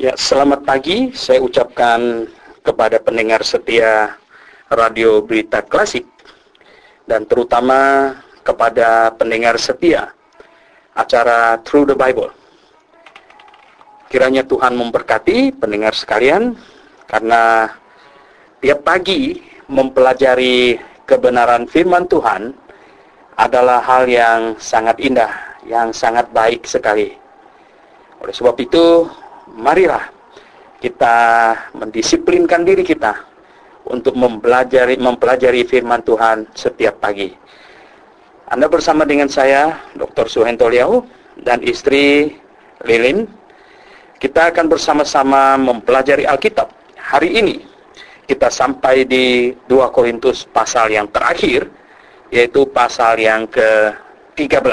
Ya, selamat pagi saya ucapkan kepada pendengar setia Radio Berita Klasik dan terutama kepada pendengar setia acara Through the Bible. Kiranya Tuhan memberkati pendengar sekalian, karena tiap pagi mempelajari kebenaran firman Tuhan adalah hal yang sangat indah, yang sangat baik sekali. Oleh sebab itu, marilah kita mendisiplinkan diri kita untuk mempelajari firman Tuhan setiap pagi. Anda bersama dengan saya, Dr. Suhento Liau, dan istri Lilin. Kita akan bersama-sama mempelajari Alkitab. Hari ini kita sampai di 2 Korintus pasal yang terakhir, yaitu pasal yang ke-13.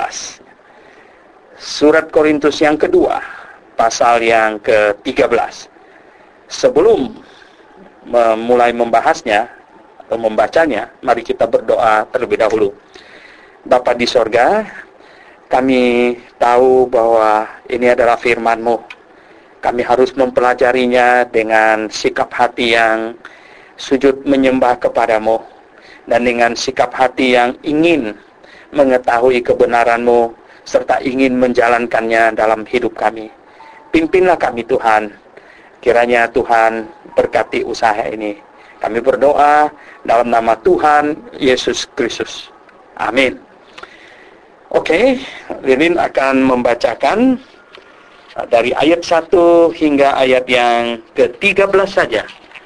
Surat Korintus yang kedua, pasal yang ke-13. Sebelum mulai membahasnya atau membacanya, mari kita berdoa terlebih dahulu. Bapa di sorga, kami tahu bahwa ini adalah firman-Mu. Kami harus mempelajarinya dengan sikap hati yang sujud menyembah kepada-Mu, dan dengan sikap hati yang ingin mengetahui kebenaran-Mu serta ingin menjalankannya dalam hidup kami. Pimpinlah kami Tuhan. Kiranya Tuhan berkati usaha ini. Kami berdoa dalam nama Tuhan Yesus Kristus. Amin. Oke, Lilin akan membacakan dari ayat 1 hingga ayat yang ke-13 saja.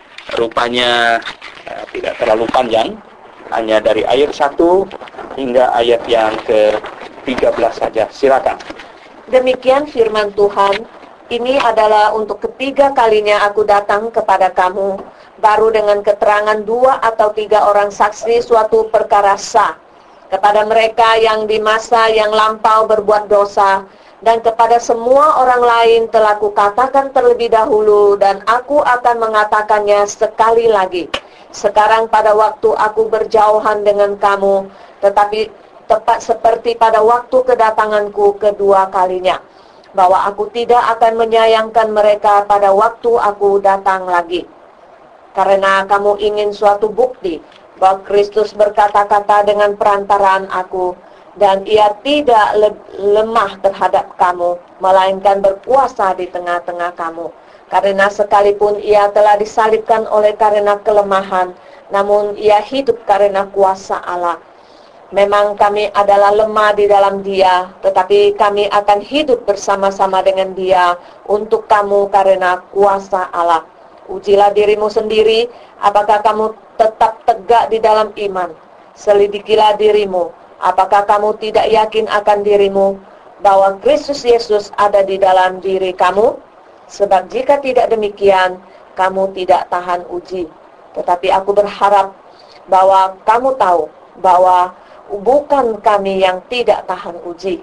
Rupanya tidak terlalu panjang, hanya dari ayat 1 hingga ayat yang ke-13 saja. Silakan. Demikian firman Tuhan. Ini adalah untuk ketiga kalinya aku datang kepada kamu, baru dengan keterangan 2 atau 3 orang saksi suatu perkara sah. Kepada mereka yang di masa yang lampau berbuat dosa, dan kepada semua orang lain telah kukatakan terlebih dahulu, dan aku akan mengatakannya sekali lagi. Sekarang pada waktu aku berjauhan dengan kamu, tetapi tepat seperti pada waktu kedatanganku kedua kalinya, bahwa aku tidak akan menyayangkan mereka pada waktu aku datang lagi. Karena kamu ingin suatu bukti bahwa Kristus berkata-kata dengan perantaraan aku, dan ia tidak lemah terhadap kamu, melainkan berkuasa di tengah-tengah kamu. Karena sekalipun ia telah disalibkan oleh karena kelemahan, namun ia hidup karena kuasa Allah. Memang kami adalah lemah di dalam Dia, tetapi kami akan hidup bersama-sama dengan Dia untuk kamu karena kuasa Allah. Ujilah dirimu sendiri, apakah kamu tetap tegak di dalam iman. Selidikilah dirimu, apakah kamu tidak yakin akan dirimu bahwa Kristus Yesus ada di dalam diri kamu? Sebab jika tidak demikian, kamu tidak tahan uji. Tetapi aku berharap bahwa kamu tahu bahwa bukan kami yang tidak tahan uji.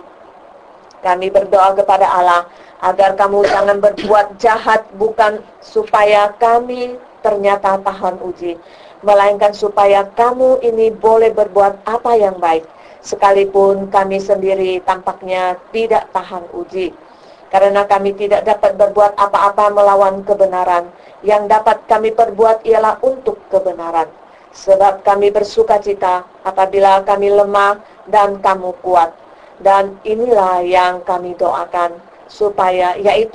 Kami berdoa kepada Allah agar kamu jangan berbuat jahat, bukan supaya kami ternyata tahan uji, melainkan supaya kamu ini boleh berbuat apa yang baik, sekalipun kami sendiri tampaknya tidak tahan uji. Karena kami tidak dapat berbuat apa-apa melawan kebenaran. Yang dapat kami perbuat ialah untuk kebenaran. Sebab kami bersukacita apabila kami lemah dan kamu kuat. Dan inilah yang kami doakan, supaya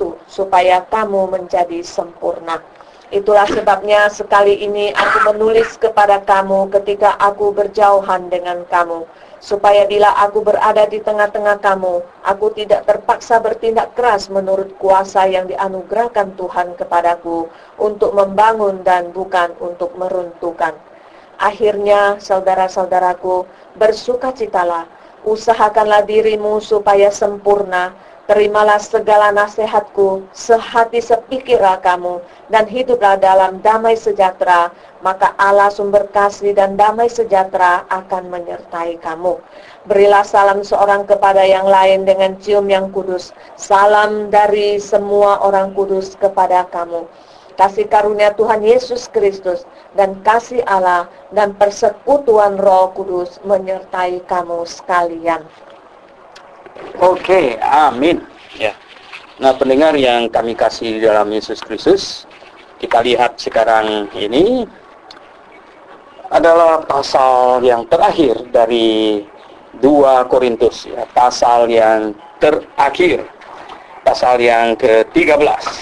kamu menjadi sempurna. Itulah sebabnya sekali ini aku menulis kepada kamu ketika aku berjauhan dengan kamu, supaya bila aku berada di tengah-tengah kamu, aku tidak terpaksa bertindak keras menurut kuasa yang dianugerahkan Tuhan kepadaku untuk membangun dan bukan untuk meruntuhkan. Akhirnya, saudara-saudaraku, bersukacitalah, usahakanlah dirimu supaya sempurna, terimalah segala nasihatku, sehati sepikirlah kamu, dan hiduplah dalam damai sejahtera, maka Allah sumber kasih dan damai sejahtera akan menyertai kamu. Berilah salam seorang kepada yang lain dengan cium yang kudus. Salam dari semua orang kudus kepada kamu. Kasih karunia Tuhan Yesus Kristus dan kasih Allah dan persekutuan Roh Kudus menyertai kamu sekalian. Oke, amin. Ya. Nah, pendengar yang kami kasih dalam Yesus Kristus, kita lihat sekarang ini adalah pasal yang terakhir dari 2 Korintus, ya, pasal yang terakhir, pasal yang ke-13.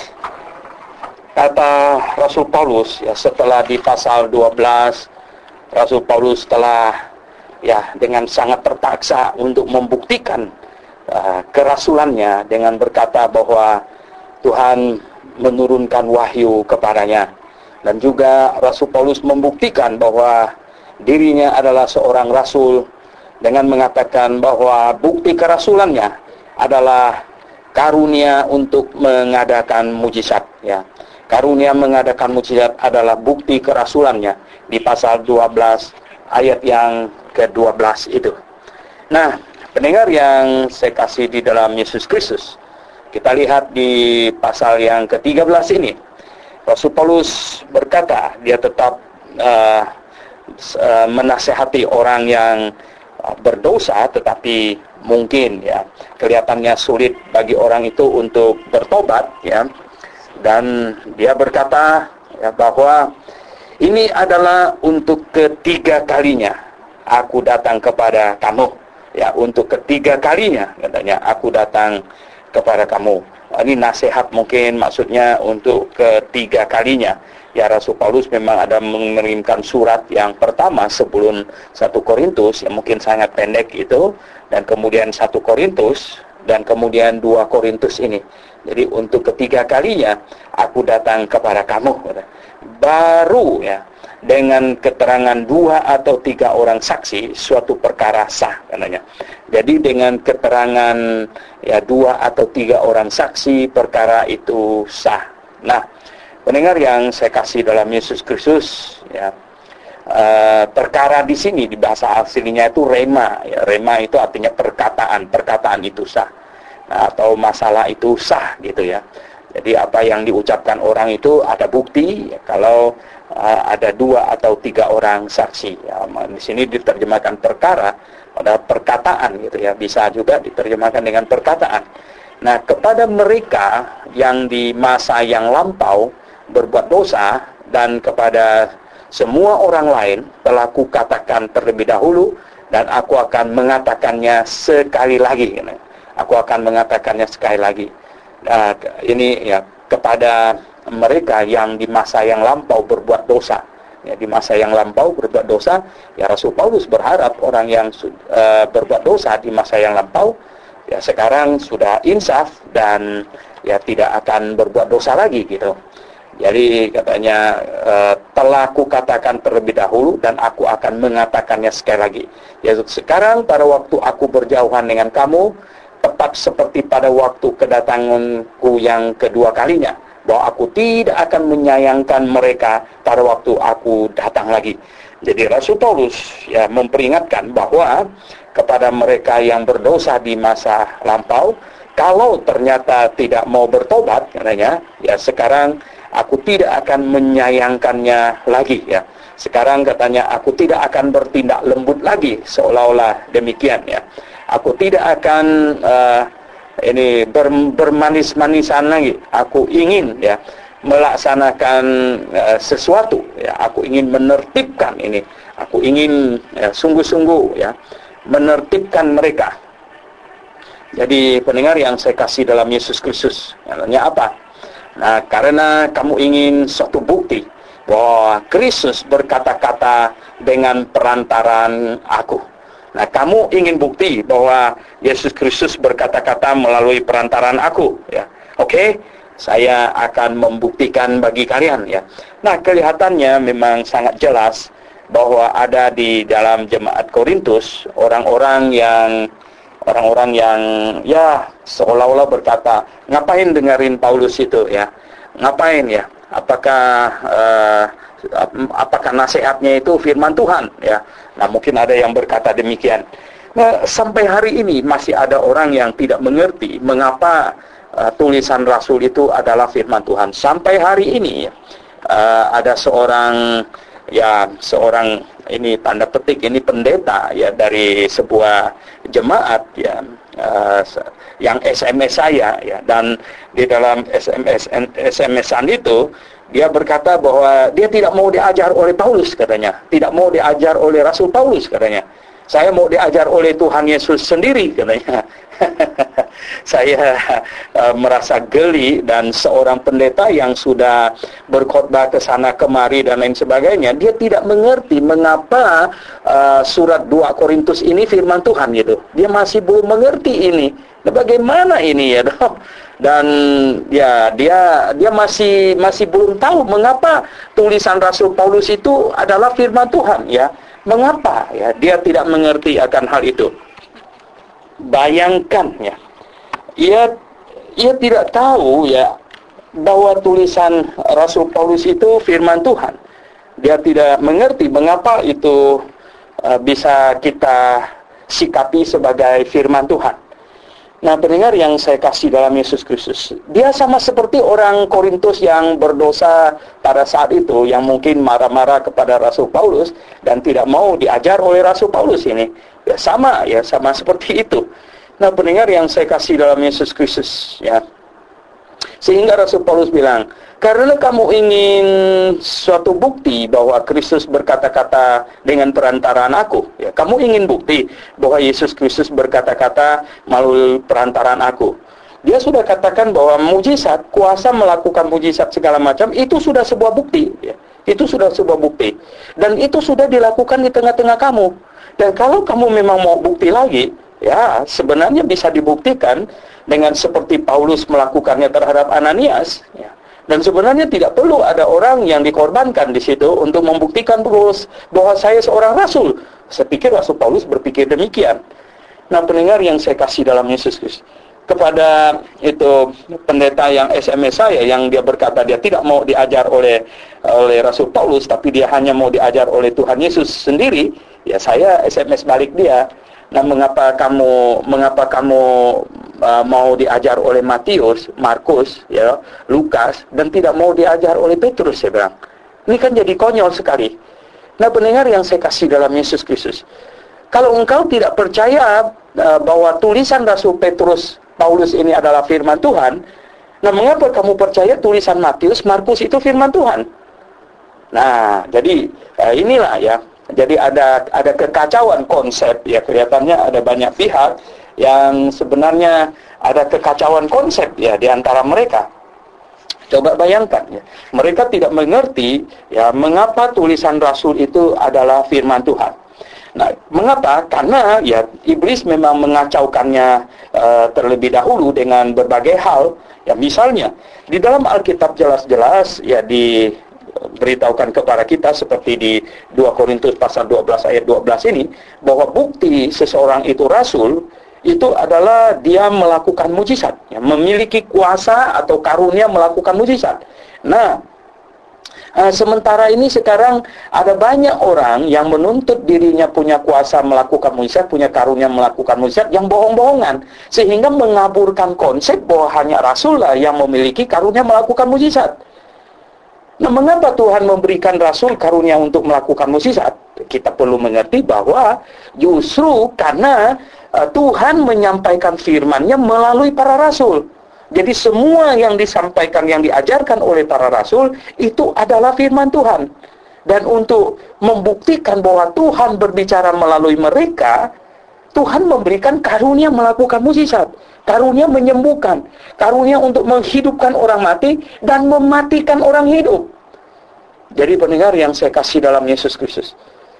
Kata Rasul Paulus, ya, setelah di pasal 12, Rasul Paulus telah dengan sangat terpaksa untuk membuktikan kerasulannya dengan berkata bahwa Tuhan menurunkan wahyu kepadanya, dan juga Rasul Paulus membuktikan bahwa dirinya adalah seorang rasul dengan mengatakan bahwa bukti kerasulannya adalah karunia untuk mengadakan mujizat, ya. Karunia mengadakan mujizat adalah bukti kerasulannya di pasal 12 ayat yang ke-12 itu. Nah, pendengar yang saya kasih di dalam Yesus Kristus, kita lihat di pasal yang ke-13 ini, Rasul Paulus berkata, dia tetap menasehati orang yang berdosa, tetapi mungkin kelihatannya sulit bagi orang itu untuk bertobat, dan dia berkata bahwa ini adalah untuk ketiga kalinya aku datang kepada kamu. Untuk ketiga kalinya, katanya, aku datang kepada kamu. Ini nasihat mungkin maksudnya untuk ketiga kalinya. Ya, Rasul Paulus memang ada mengirimkan surat yang pertama sebelum 1 Korintus, yang mungkin sangat pendek itu, dan kemudian 1 Korintus, dan kemudian 2 Korintus ini. Jadi untuk ketiga kalinya aku datang kepada kamu. Baru dengan keterangan 2 atau 3 orang saksi suatu perkara sah, katanya. Jadi dengan keterangan 2 atau 3 orang saksi perkara itu sah. Nah, pendengar yang saya kasih dalam Yesus Kristus, perkara di sini di bahasa aslinya itu rema. Rema itu artinya perkataan itu sah. Nah, atau masalah itu sah gitu ya. Jadi apa yang diucapkan orang itu ada bukti, kalau ada 2 atau 3 orang saksi. Di sini diterjemahkan perkara pada perkataan gitu ya. Bisa juga diterjemahkan dengan perkataan. Nah, kepada mereka yang di masa yang lampau berbuat dosa, dan kepada semua orang lain telah kukatakan terlebih dahulu, dan aku akan mengatakannya sekali lagi. Aku akan mengatakannya sekali lagi. Ini kepada mereka yang di masa yang lampau berbuat dosa. Di masa yang lampau berbuat dosa, Rasul Paulus berharap orang yang berbuat dosa di masa yang lampau, sekarang sudah insaf dan tidak akan berbuat dosa lagi gitu. Jadi katanya, telah kukatakan terlebih dahulu dan aku akan mengatakannya sekali lagi. Sekarang pada waktu aku berjauhan dengan kamu, tepat seperti pada waktu kedatanganku yang kedua kalinya, bahwa aku tidak akan menyayangkan mereka pada waktu aku datang lagi. Jadi Rasul Paulus memperingatkan bahwa kepada mereka yang berdosa di masa lampau, kalau ternyata tidak mau bertobat, katanya, sekarang aku tidak akan menyayangkannya lagi. Sekarang katanya, aku tidak akan bertindak lembut lagi, seolah-olah demikian. Aku tidak akan bermanis-manisan lagi. Aku ingin melaksanakan sesuatu. Aku ingin menertibkan ini. Aku ingin sungguh-sungguh menertibkan mereka. Jadi pendengar yang saya kasih dalam Yesus Kristus, namanya apa? Nah, karena kamu ingin suatu bukti bahwa Kristus berkata-kata dengan perantaran aku. Nah, kamu ingin bukti bahwa Yesus Kristus berkata-kata melalui perantaran aku, Oke, saya akan membuktikan bagi kalian, Nah, kelihatannya memang sangat jelas bahwa ada di dalam jemaat Korintus orang-orang yang seolah-olah berkata, ngapain dengerin Paulus itu, ngapain apakah nasihatnya itu firman Tuhan, Nah, mungkin ada yang berkata demikian. Nah, sampai hari ini masih ada orang yang tidak mengerti mengapa tulisan Rasul itu adalah firman Tuhan. Sampai hari ini ada seorang ini tanda petik, ini pendeta dari sebuah jemaat yang SMS saya ya, dan di dalam SMS-an itu dia berkata bahwa dia tidak mau diajar oleh Paulus katanya, tidak mau diajar oleh Rasul Paulus katanya. Saya mau diajar oleh Tuhan Yesus sendiri katanya. Saya merasa geli, dan seorang pendeta yang sudah berkhotbah ke sana kemari dan lain sebagainya, dia tidak mengerti mengapa surat 2 Korintus ini firman Tuhan gitu. Dia masih belum mengerti ini. Nah, bagaimana ini ya, dok? Dan ya dia masih belum tahu mengapa tulisan Rasul Paulus itu adalah firman Tuhan ya. Mengapa ya dia tidak mengerti akan hal itu? Bayangkan ya, ia tidak tahu ya bahwa tulisan Rasul Paulus itu firman Tuhan. Dia tidak mengerti mengapa itu bisa kita sikapi sebagai firman Tuhan. Nah, pendengar yang saya kasih dalam Yesus Kristus, dia sama seperti orang Korintus yang berdosa pada saat itu, yang mungkin marah-marah kepada Rasul Paulus dan tidak mau diajar oleh Rasul Paulus ini. Ya sama seperti itu. Nah, pendengar yang saya kasih dalam Yesus Kristus, ya. Sehingga Rasul Paulus bilang, karena kamu ingin suatu bukti bahwa Kristus berkata-kata dengan perantaraan aku, ya, kamu ingin bukti bahwa Yesus Kristus berkata-kata melalui perantaraan aku. Dia sudah katakan bahwa mujizat, kuasa melakukan mujizat segala macam, itu sudah sebuah bukti, ya. Itu sudah sebuah bukti. Dan itu sudah dilakukan di tengah-tengah kamu. Dan kalau kamu memang mau bukti lagi, ya, sebenarnya bisa dibuktikan dengan seperti Paulus melakukannya terhadap Ananias. Ya. Dan sebenarnya tidak perlu ada orang yang dikorbankan di situ untuk membuktikan bahwa saya seorang rasul. Saya pikir Rasul Paulus berpikir demikian. Nah, pendengar yang saya kasih dalam Yesus Kristus, kepada itu pendeta yang SMS saya, yang dia berkata dia tidak mau diajar oleh Rasul Paulus, tapi dia hanya mau diajar oleh Tuhan Yesus sendiri, ya saya SMS balik dia. Nah, mengapa kamu mau diajar oleh Matius, Markus, ya, Lukas, dan tidak mau diajar oleh Petrus? Saya bilang, ini kan jadi konyol sekali. Nah, pendengar yang saya kasih dalam Yesus Kristus, kalau engkau tidak percaya bahwa tulisan Rasul Petrus, Paulus ini adalah firman Tuhan, nah mengapa kamu percaya tulisan Matius, Markus itu firman Tuhan? Nah, jadi inilah ya. Jadi ada kekacauan konsep ya, kelihatannya ada banyak pihak yang sebenarnya ada kekacauan konsep ya di antara mereka. Coba bayangkan ya, mereka tidak mengerti ya mengapa tulisan rasul itu adalah firman Tuhan. Nah, mengapa? Karena ya iblis memang mengacaukannya terlebih dahulu dengan berbagai hal. Ya misalnya di dalam Alkitab jelas-jelas ya beritahukan kepada kita seperti di 2 Korintus pasal 12 ayat 12 ini, bahwa bukti seseorang itu rasul itu adalah dia melakukan mujizat, ya, memiliki kuasa atau karunia melakukan mujizat. Nah, sementara ini sekarang ada banyak orang yang menuntut dirinya punya kuasa melakukan mujizat, punya karunia melakukan mujizat yang bohong-bohongan, sehingga mengaburkan konsep bahwa hanya rasul lah yang memiliki karunia melakukan mujizat. Nah, mengapa Tuhan memberikan rasul karunia untuk melakukan mukjizat? Kita perlu mengerti bahwa justru karena Tuhan menyampaikan firman-Nya melalui para rasul. Jadi semua yang disampaikan, yang diajarkan oleh para rasul itu adalah firman Tuhan. Dan untuk membuktikan bahwa Tuhan berbicara melalui mereka, Tuhan memberikan karunia melakukan mukjizat, karunia menyembuhkan, karunia untuk menghidupkan orang mati dan mematikan orang hidup. Jadi pendengar yang saya kasih dalam Yesus Kristus,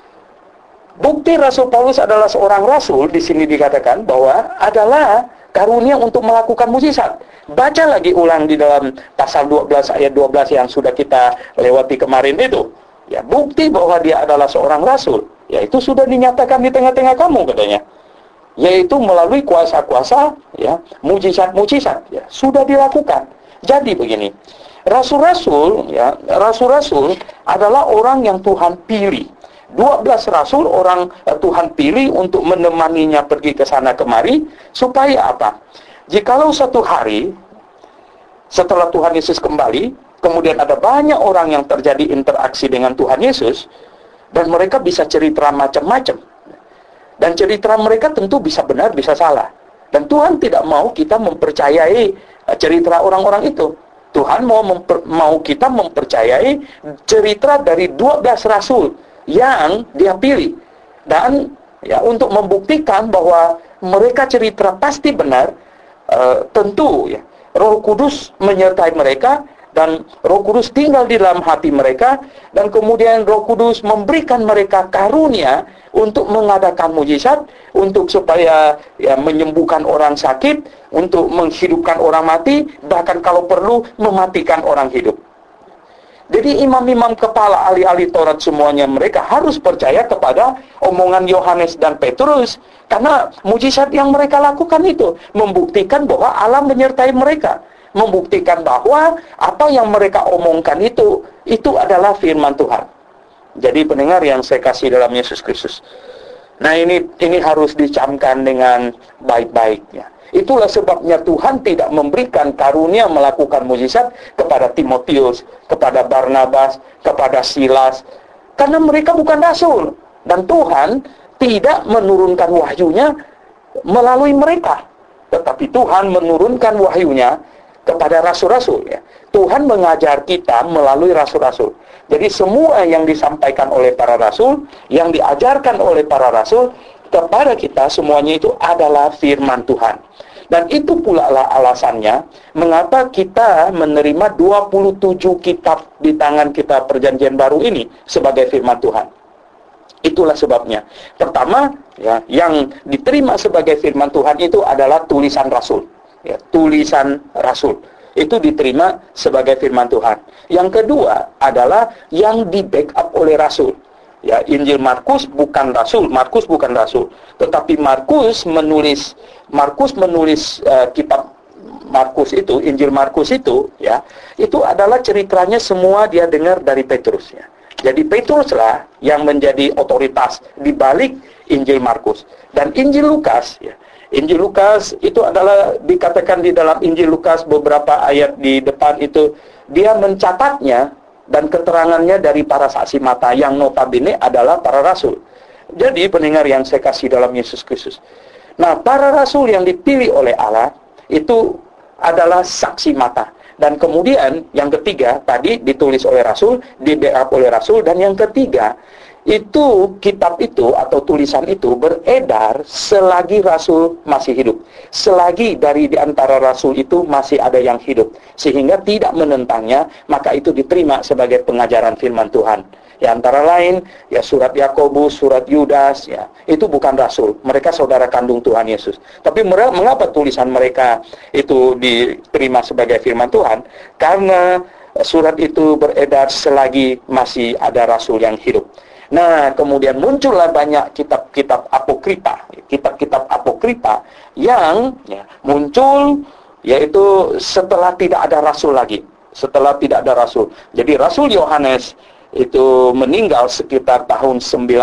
bukti Rasul Paulus adalah seorang rasul di sini dikatakan bahwa adalah karunia untuk melakukan mukjizat. Baca lagi ulang di dalam pasal 12 ayat 12 yang sudah kita lewati kemarin itu. Ya, bukti bahwa dia adalah seorang rasul, yaitu sudah dinyatakan di tengah-tengah kamu katanya. Yaitu melalui kuasa-kuasa ya, mujizat-mujizat ya, sudah dilakukan. Jadi begini, rasul-rasul ya, rasul-rasul adalah orang yang Tuhan pilih. 12 rasul orang Tuhan pilih untuk menemaninya pergi ke sana kemari supaya apa? Jikalau satu hari setelah Tuhan Yesus kembali, kemudian ada banyak orang yang terjadi interaksi dengan Tuhan Yesus dan mereka bisa cerita macam-macam. Dan cerita mereka tentu bisa benar, bisa salah. Dan Tuhan tidak mau kita mempercayai cerita orang-orang itu. Tuhan mau kita mempercayai cerita dari 12 rasul yang dia pilih. Dan ya, untuk membuktikan bahwa mereka cerita pasti benar, tentu ya, Roh Kudus menyertai mereka, dan Roh Kudus tinggal di dalam hati mereka, dan kemudian Roh Kudus memberikan mereka karunia untuk mengadakan mujizat, untuk supaya ya, menyembuhkan orang sakit, untuk menghidupkan orang mati, bahkan kalau perlu mematikan orang hidup. Jadi imam-imam kepala ahli-ahli Taurat semuanya mereka harus percaya kepada omongan Yohanes dan Petrus, karena mujizat yang mereka lakukan itu membuktikan bahwa Allah menyertai mereka, membuktikan bahwa apa yang mereka omongkan itu adalah firman Tuhan. Jadi pendengar yang saya kasih dalam Yesus Kristus, nah ini harus dicamkan dengan baik-baiknya. Itulah sebabnya Tuhan tidak memberikan karunia melakukan mujizat kepada Timotius, kepada Barnabas, kepada Silas, karena mereka bukan rasul. Dan Tuhan tidak menurunkan wahyunya melalui mereka, tetapi Tuhan menurunkan wahyunya kepada rasul-rasul. Ya. Tuhan mengajar kita melalui rasul-rasul. Jadi semua yang disampaikan oleh para rasul, yang diajarkan oleh para rasul kepada kita, semuanya itu adalah firman Tuhan. Dan itu pula lah alasannya mengapa kita menerima 27 kitab di tangan kita perjanjian baru ini sebagai firman Tuhan. Itulah sebabnya. Pertama, ya, yang diterima sebagai firman Tuhan itu adalah tulisan rasul. Ya, tulisan rasul. Itu diterima sebagai firman Tuhan. Yang kedua adalah yang di-backup oleh rasul. Ya, Injil Markus bukan rasul, tetapi Markus menulis kitab Markus itu, Injil Markus itu, ya, itu adalah ceritanya semua dia dengar dari Petrus. Ya. Jadi Petruslah yang menjadi otoritas di balik Injil Markus. Dan Injil Lukas, ya, Injil Lukas itu adalah dikatakan di dalam Injil Lukas beberapa ayat di depan itu dia mencatatnya dan keterangannya dari para saksi mata yang notabene adalah para rasul. Jadi pendengar yang saya kasih dalam Yesus Kristus. Nah, para rasul yang dipilih oleh Allah itu adalah saksi mata. Dan kemudian yang ketiga tadi ditulis oleh rasul, di-backup oleh rasul, dan yang ketiga itu kitab itu atau tulisan itu beredar selagi rasul masih hidup. Selagi dari di antara rasul itu masih ada yang hidup, sehingga tidak menentangnya, maka itu diterima sebagai pengajaran firman Tuhan. Ya, antara lain ya surat Yakobus, surat Yudas, ya itu bukan rasul, mereka saudara kandung Tuhan Yesus. Tapi mengapa tulisan mereka itu diterima sebagai firman Tuhan? Karena surat itu beredar selagi masih ada rasul yang hidup. Nah, kemudian muncullah banyak kitab-kitab apokripa, kitab-kitab apokripa yang ya, muncul yaitu setelah tidak ada rasul lagi, setelah tidak ada rasul. Jadi Rasul Yohanes itu meninggal sekitar tahun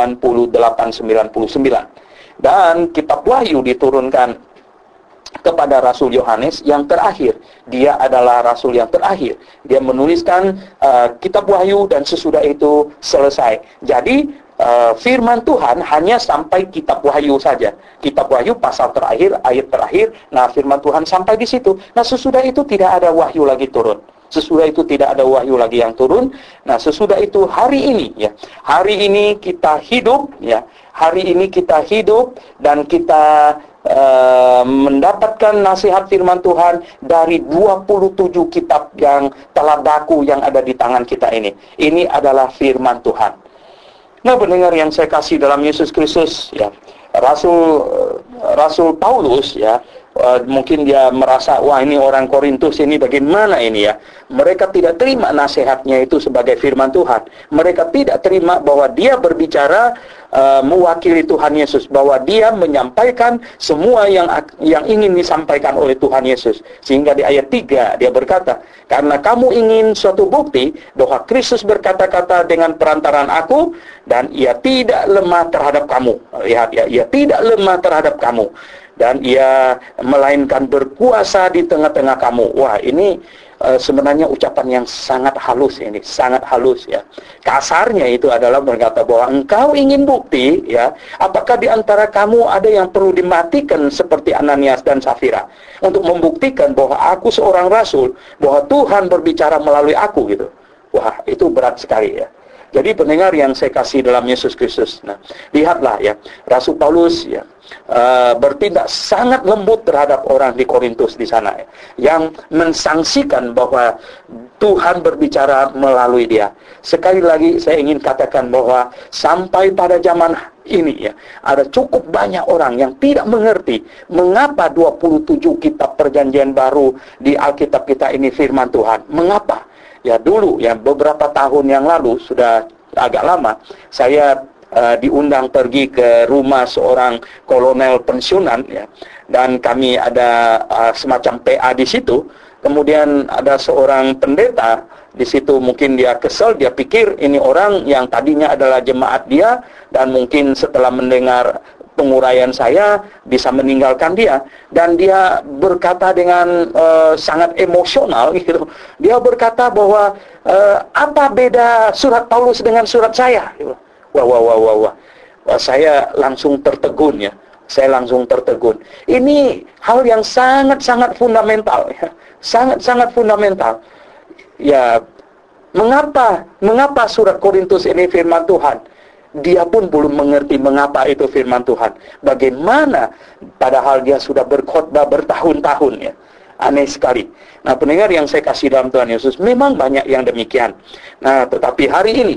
98-99, dan kitab Wahyu diturunkan kepada Rasul Yohanes yang terakhir. Dia adalah rasul yang terakhir. Dia menuliskan kitab Wahyu dan sesudah itu selesai. Jadi firman Tuhan hanya sampai kitab Wahyu saja. Kitab Wahyu pasal terakhir, ayat terakhir. Nah, firman Tuhan sampai di situ. Nah, sesudah itu tidak ada wahyu lagi turun. Sesudah itu tidak ada wahyu lagi yang turun. Nah, sesudah itu hari ini ya. Hari ini kita hidup ya. Hari ini kita hidup dan kita mendapatkan nasihat firman Tuhan dari 27 kitab yang telah baku yang ada di tangan kita ini. Ini adalah firman Tuhan. Nah, pendengar yang saya kasih dalam Yesus Kristus, ya, Rasul Paulus, ya, mungkin dia merasa, wah ini orang Korintus ini bagaimana ini ya. Mereka tidak terima nasihatnya itu sebagai firman Tuhan. Mereka tidak terima bahwa dia berbicara mewakili Tuhan Yesus, bahwa dia menyampaikan semua yang ingin disampaikan oleh Tuhan Yesus. Sehingga di ayat 3 dia berkata, karena kamu ingin suatu bukti bahwa Kristus berkata-kata dengan perantaran aku, dan ia tidak lemah terhadap kamu. Lihat ya, ia tidak lemah terhadap kamu. dan ia melainkan berkuasa di tengah-tengah kamu. Wah, ini sebenarnya ucapan yang sangat halus ini, sangat halus ya. Kasarnya itu adalah berkata bahwa engkau ingin bukti ya, apakah di antara kamu ada yang perlu dimatikan seperti Ananias dan Safira untuk membuktikan bahwa aku seorang rasul, bahwa Tuhan berbicara melalui aku gitu. Wah, itu berat sekali ya. Jadi pendengar yang saya kasih dalam Yesus Kristus. Nah, lihatlah ya, Rasul Paulus ya bertindak sangat lembut terhadap orang di Korintus di sana ya, yang mensangsikan bahwa Tuhan berbicara melalui dia. Sekali lagi saya ingin katakan bahwa sampai pada zaman ini ya, ada cukup banyak orang yang tidak mengerti mengapa 27 kitab perjanjian baru di Alkitab kita ini firman Tuhan. Mengapa? Ya dulu ya beberapa tahun yang lalu, sudah agak lama, saya diundang pergi ke rumah seorang kolonel pensiunan ya, dan kami ada semacam PA di situ. Kemudian ada seorang pendeta di situ, mungkin dia kesel, dia pikir ini orang yang tadinya adalah jemaat dia, dan mungkin setelah mendengar penguraian saya bisa meninggalkan dia, dan dia berkata dengan sangat emosional gitu. Dia berkata bahwa apa beda surat Paulus dengan surat saya? Wah, saya langsung tertegun ya. Saya langsung tertegun. Ini hal yang sangat-sangat fundamental ya. Sangat-sangat fundamental. Ya, mengapa surat Korintus ini firman Tuhan? Dia pun belum mengerti mengapa itu firman Tuhan. Bagaimana padahal dia sudah berkhotbah bertahun-tahun ya. Aneh sekali. Nah, pendengar yang saya kasih dalam Tuhan Yesus, memang banyak yang demikian. Nah, tetapi hari ini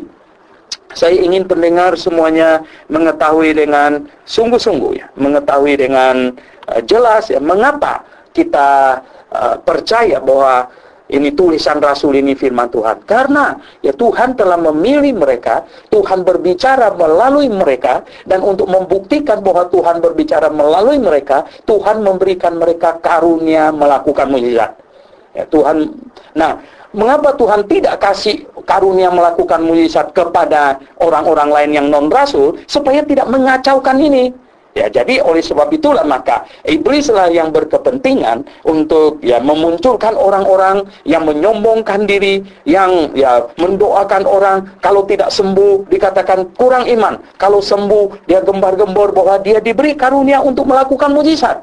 saya ingin pendengar semuanya mengetahui dengan sungguh-sungguh ya, mengetahui dengan jelas ya, mengapa kita percaya bahwa ini tulisan Rasul, ini firman Tuhan. Karena ya Tuhan telah memilih mereka, Tuhan berbicara melalui mereka, dan untuk membuktikan bahwa Tuhan berbicara melalui mereka, Tuhan memberikan mereka karunia melakukan mukjizat. Ya, Tuhan. Nah, mengapa Tuhan tidak kasih karunia melakukan mukjizat kepada orang-orang lain yang non-rasul, supaya tidak mengacaukan ini? Ya, jadi oleh sebab itulah maka iblislah yang berkepentingan untuk ya memunculkan orang-orang yang menyombongkan diri, yang ya mendoakan orang kalau tidak sembuh dikatakan kurang iman, kalau sembuh dia gembar-gembor bahwa dia diberi karunia untuk melakukan mukjizat.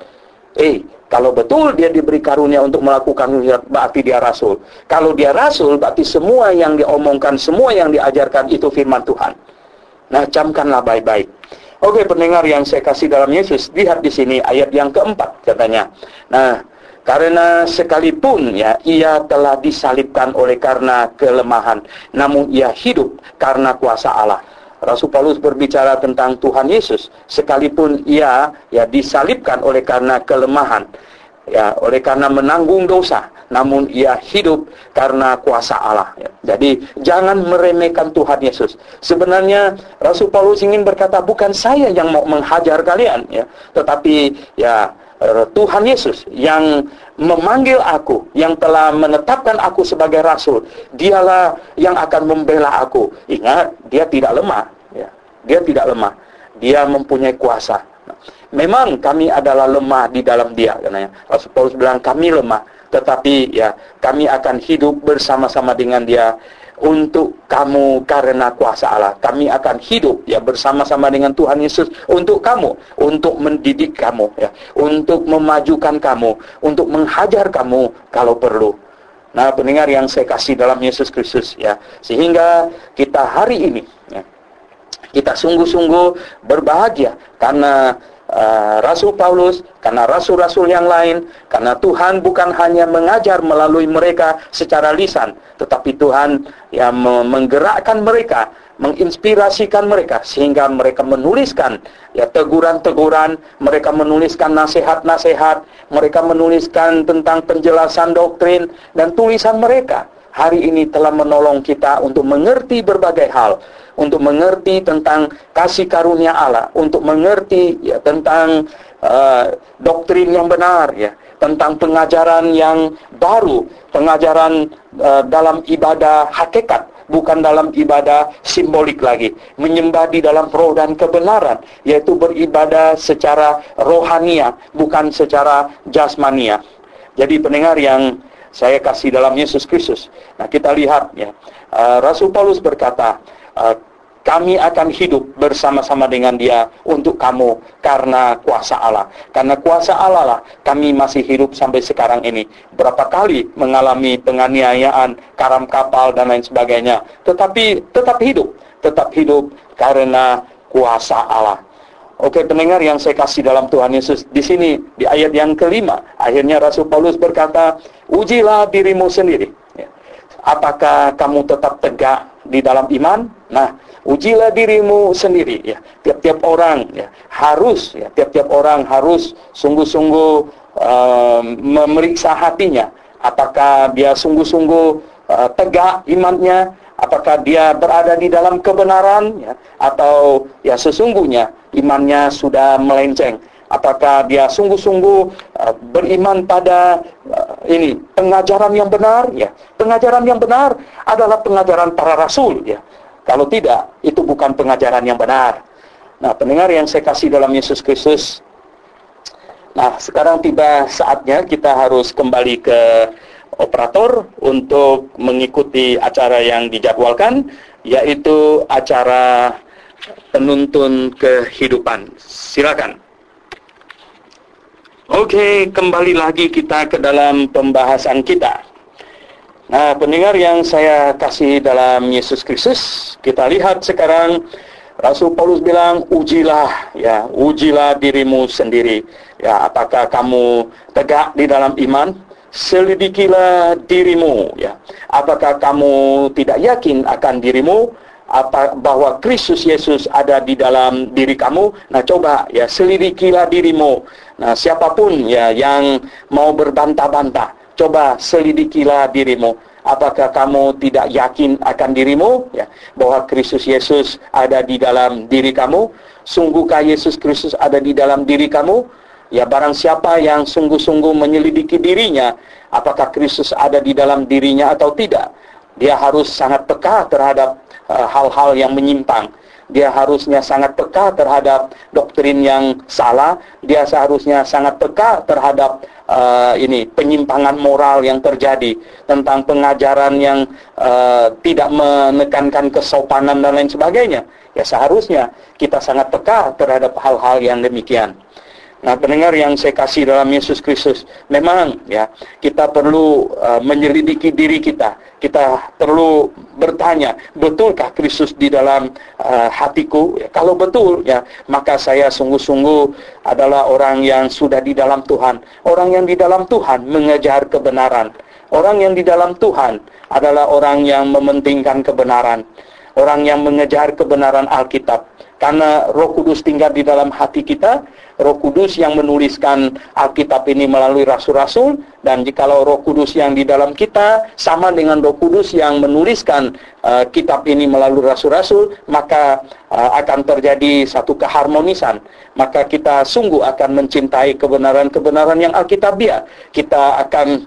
Kalau betul dia diberi karunia untuk melakukan mukjizat, berarti dia rasul. Kalau dia rasul, berarti semua yang diomongkan, semua yang diajarkan itu firman Tuhan. Nah, camkanlah baik-baik. Oke, pendengar yang saya kasih dalam Yesus, lihat di sini ayat yang keempat katanya. Nah, karena sekalipun ya ia telah disalibkan oleh karena kelemahan, namun ia hidup karena kuasa Allah. Rasul Paulus berbicara tentang Tuhan Yesus, sekalipun ia ya disalibkan oleh karena kelemahan, ya oleh karena menanggung dosa, namun ia hidup karena kuasa Allah ya. Jadi jangan meremehkan Tuhan Yesus. Sebenarnya Rasul Paulus ingin berkata, bukan saya yang mau menghajar kalian ya, tetapi ya Tuhan Yesus yang memanggil aku, yang telah menetapkan aku sebagai rasul. Dialah yang akan membela aku. Ingat, dia tidak lemah ya. Dia tidak lemah. Dia mempunyai kuasa. Memang kami adalah lemah di dalam dia, katanya. Rasul Paulus bilang kami lemah, tetapi ya kami akan hidup bersama-sama dengan dia untuk kamu karena kuasa Allah. Kami akan hidup ya bersama-sama dengan Tuhan Yesus untuk kamu, untuk mendidik kamu ya, untuk memajukan kamu, untuk menghajar kamu kalau perlu. Nah, pendengar yang saya kasih dalam Yesus Kristus ya, sehingga kita hari ini ya, kita sungguh-sungguh berbahagia karena Rasul Paulus, karena rasul-rasul yang lain, karena Tuhan bukan hanya mengajar melalui mereka secara lisan, tetapi Tuhan yang menggerakkan mereka, menginspirasikan mereka, sehingga mereka menuliskan ya teguran-teguran, mereka menuliskan nasihat-nasihat, mereka menuliskan tentang penjelasan doktrin, dan tulisan mereka hari ini telah menolong kita untuk mengerti berbagai hal, untuk mengerti tentang kasih karunia Allah, untuk mengerti ya tentang doktrin yang benar ya, tentang pengajaran yang baru, pengajaran dalam ibadah hakikat, bukan dalam ibadah simbolik lagi, menyembah di dalam roh dan kebenaran, yaitu beribadah secara rohania, bukan secara jasmania. Jadi pendengar yang saya kasih dalam Yesus Kristus, nah kita lihat ya, Rasul Paulus berkata, kami akan hidup bersama-sama dengan Dia untuk kamu karena kuasa Allah. Karena kuasa Allah lah kami masih hidup sampai sekarang ini. Berapa kali mengalami penganiayaan, karam kapal dan lain sebagainya, tetapi tetap hidup karena kuasa Allah. Oke pendengar yang saya kasih dalam Tuhan Yesus, di sini di ayat yang kelima, akhirnya Rasul Paulus berkata, ujilah dirimu sendiri. Apakah kamu tetap tegak di dalam iman? Nah, ujilah dirimu sendiri ya. Tiap-tiap orang harus sungguh-sungguh memeriksa hatinya. Apakah dia sungguh-sungguh tegak imannya? Apakah dia berada di dalam kebenaran ya? Atau ya sesungguhnya imannya sudah melenceng? Apakah dia sungguh-sungguh beriman pada pengajaran yang benar ya? Pengajaran yang benar adalah pengajaran para rasul ya. Kalau tidak, itu bukan pengajaran yang benar. Nah, pendengar yang saya kasih dalam Yesus Kristus, nah sekarang tiba saatnya kita harus kembali ke operator untuk mengikuti acara yang dijadwalkan, yaitu acara penuntun kehidupan. Silakan. Oke, kembali lagi kita ke dalam pembahasan kita. Nah, pendengar yang saya kasih dalam Yesus Kristus, kita lihat sekarang Rasul Paulus bilang, ujilah dirimu sendiri. Ya, apakah kamu tegak di dalam iman? Selidikilah dirimu. Ya, apakah kamu tidak yakin akan dirimu? Bahwa Kristus Yesus ada di dalam diri kamu? Nah, coba ya selidikilah dirimu. Nah, siapapun ya yang mau berbantah-bantah, coba selidikilah dirimu. Apakah kamu tidak yakin akan dirimu ya, bahwa Kristus Yesus ada di dalam diri kamu? Sungguhkah Yesus Kristus ada di dalam diri kamu? Ya, barang siapa yang sungguh-sungguh menyelidiki dirinya, apakah Kristus ada di dalam dirinya atau tidak, dia harus sangat peka terhadap hal-hal yang menyimpang. Dia harusnya sangat peka terhadap doktrin yang salah. Dia seharusnya sangat peka terhadap penyimpangan moral yang terjadi, tentang pengajaran yang tidak menekankan kesopanan dan lain sebagainya. Ya, seharusnya kita sangat peka terhadap hal-hal yang demikian. Nah, pendengar yang saya kasih dalam Yesus Kristus, memang ya kita perlu menyelidiki diri kita. Kita perlu bertanya, betulkah Kristus di dalam hatiku? Ya, kalau betul, ya maka saya sungguh-sungguh adalah orang yang sudah di dalam Tuhan. Orang yang di dalam Tuhan mengejar kebenaran. Orang yang di dalam Tuhan adalah orang yang mementingkan kebenaran. Orang yang mengejar kebenaran Alkitab. Karena Roh Kudus tinggal di dalam hati kita, Roh Kudus yang menuliskan Alkitab ini melalui rasul-rasul, dan jikalau Roh Kudus yang di dalam kita sama dengan Roh Kudus yang menuliskan kitab ini melalui rasul-rasul, maka akan terjadi satu keharmonisan. Maka kita sungguh akan mencintai kebenaran-kebenaran yang Alkitabiah. Kita akan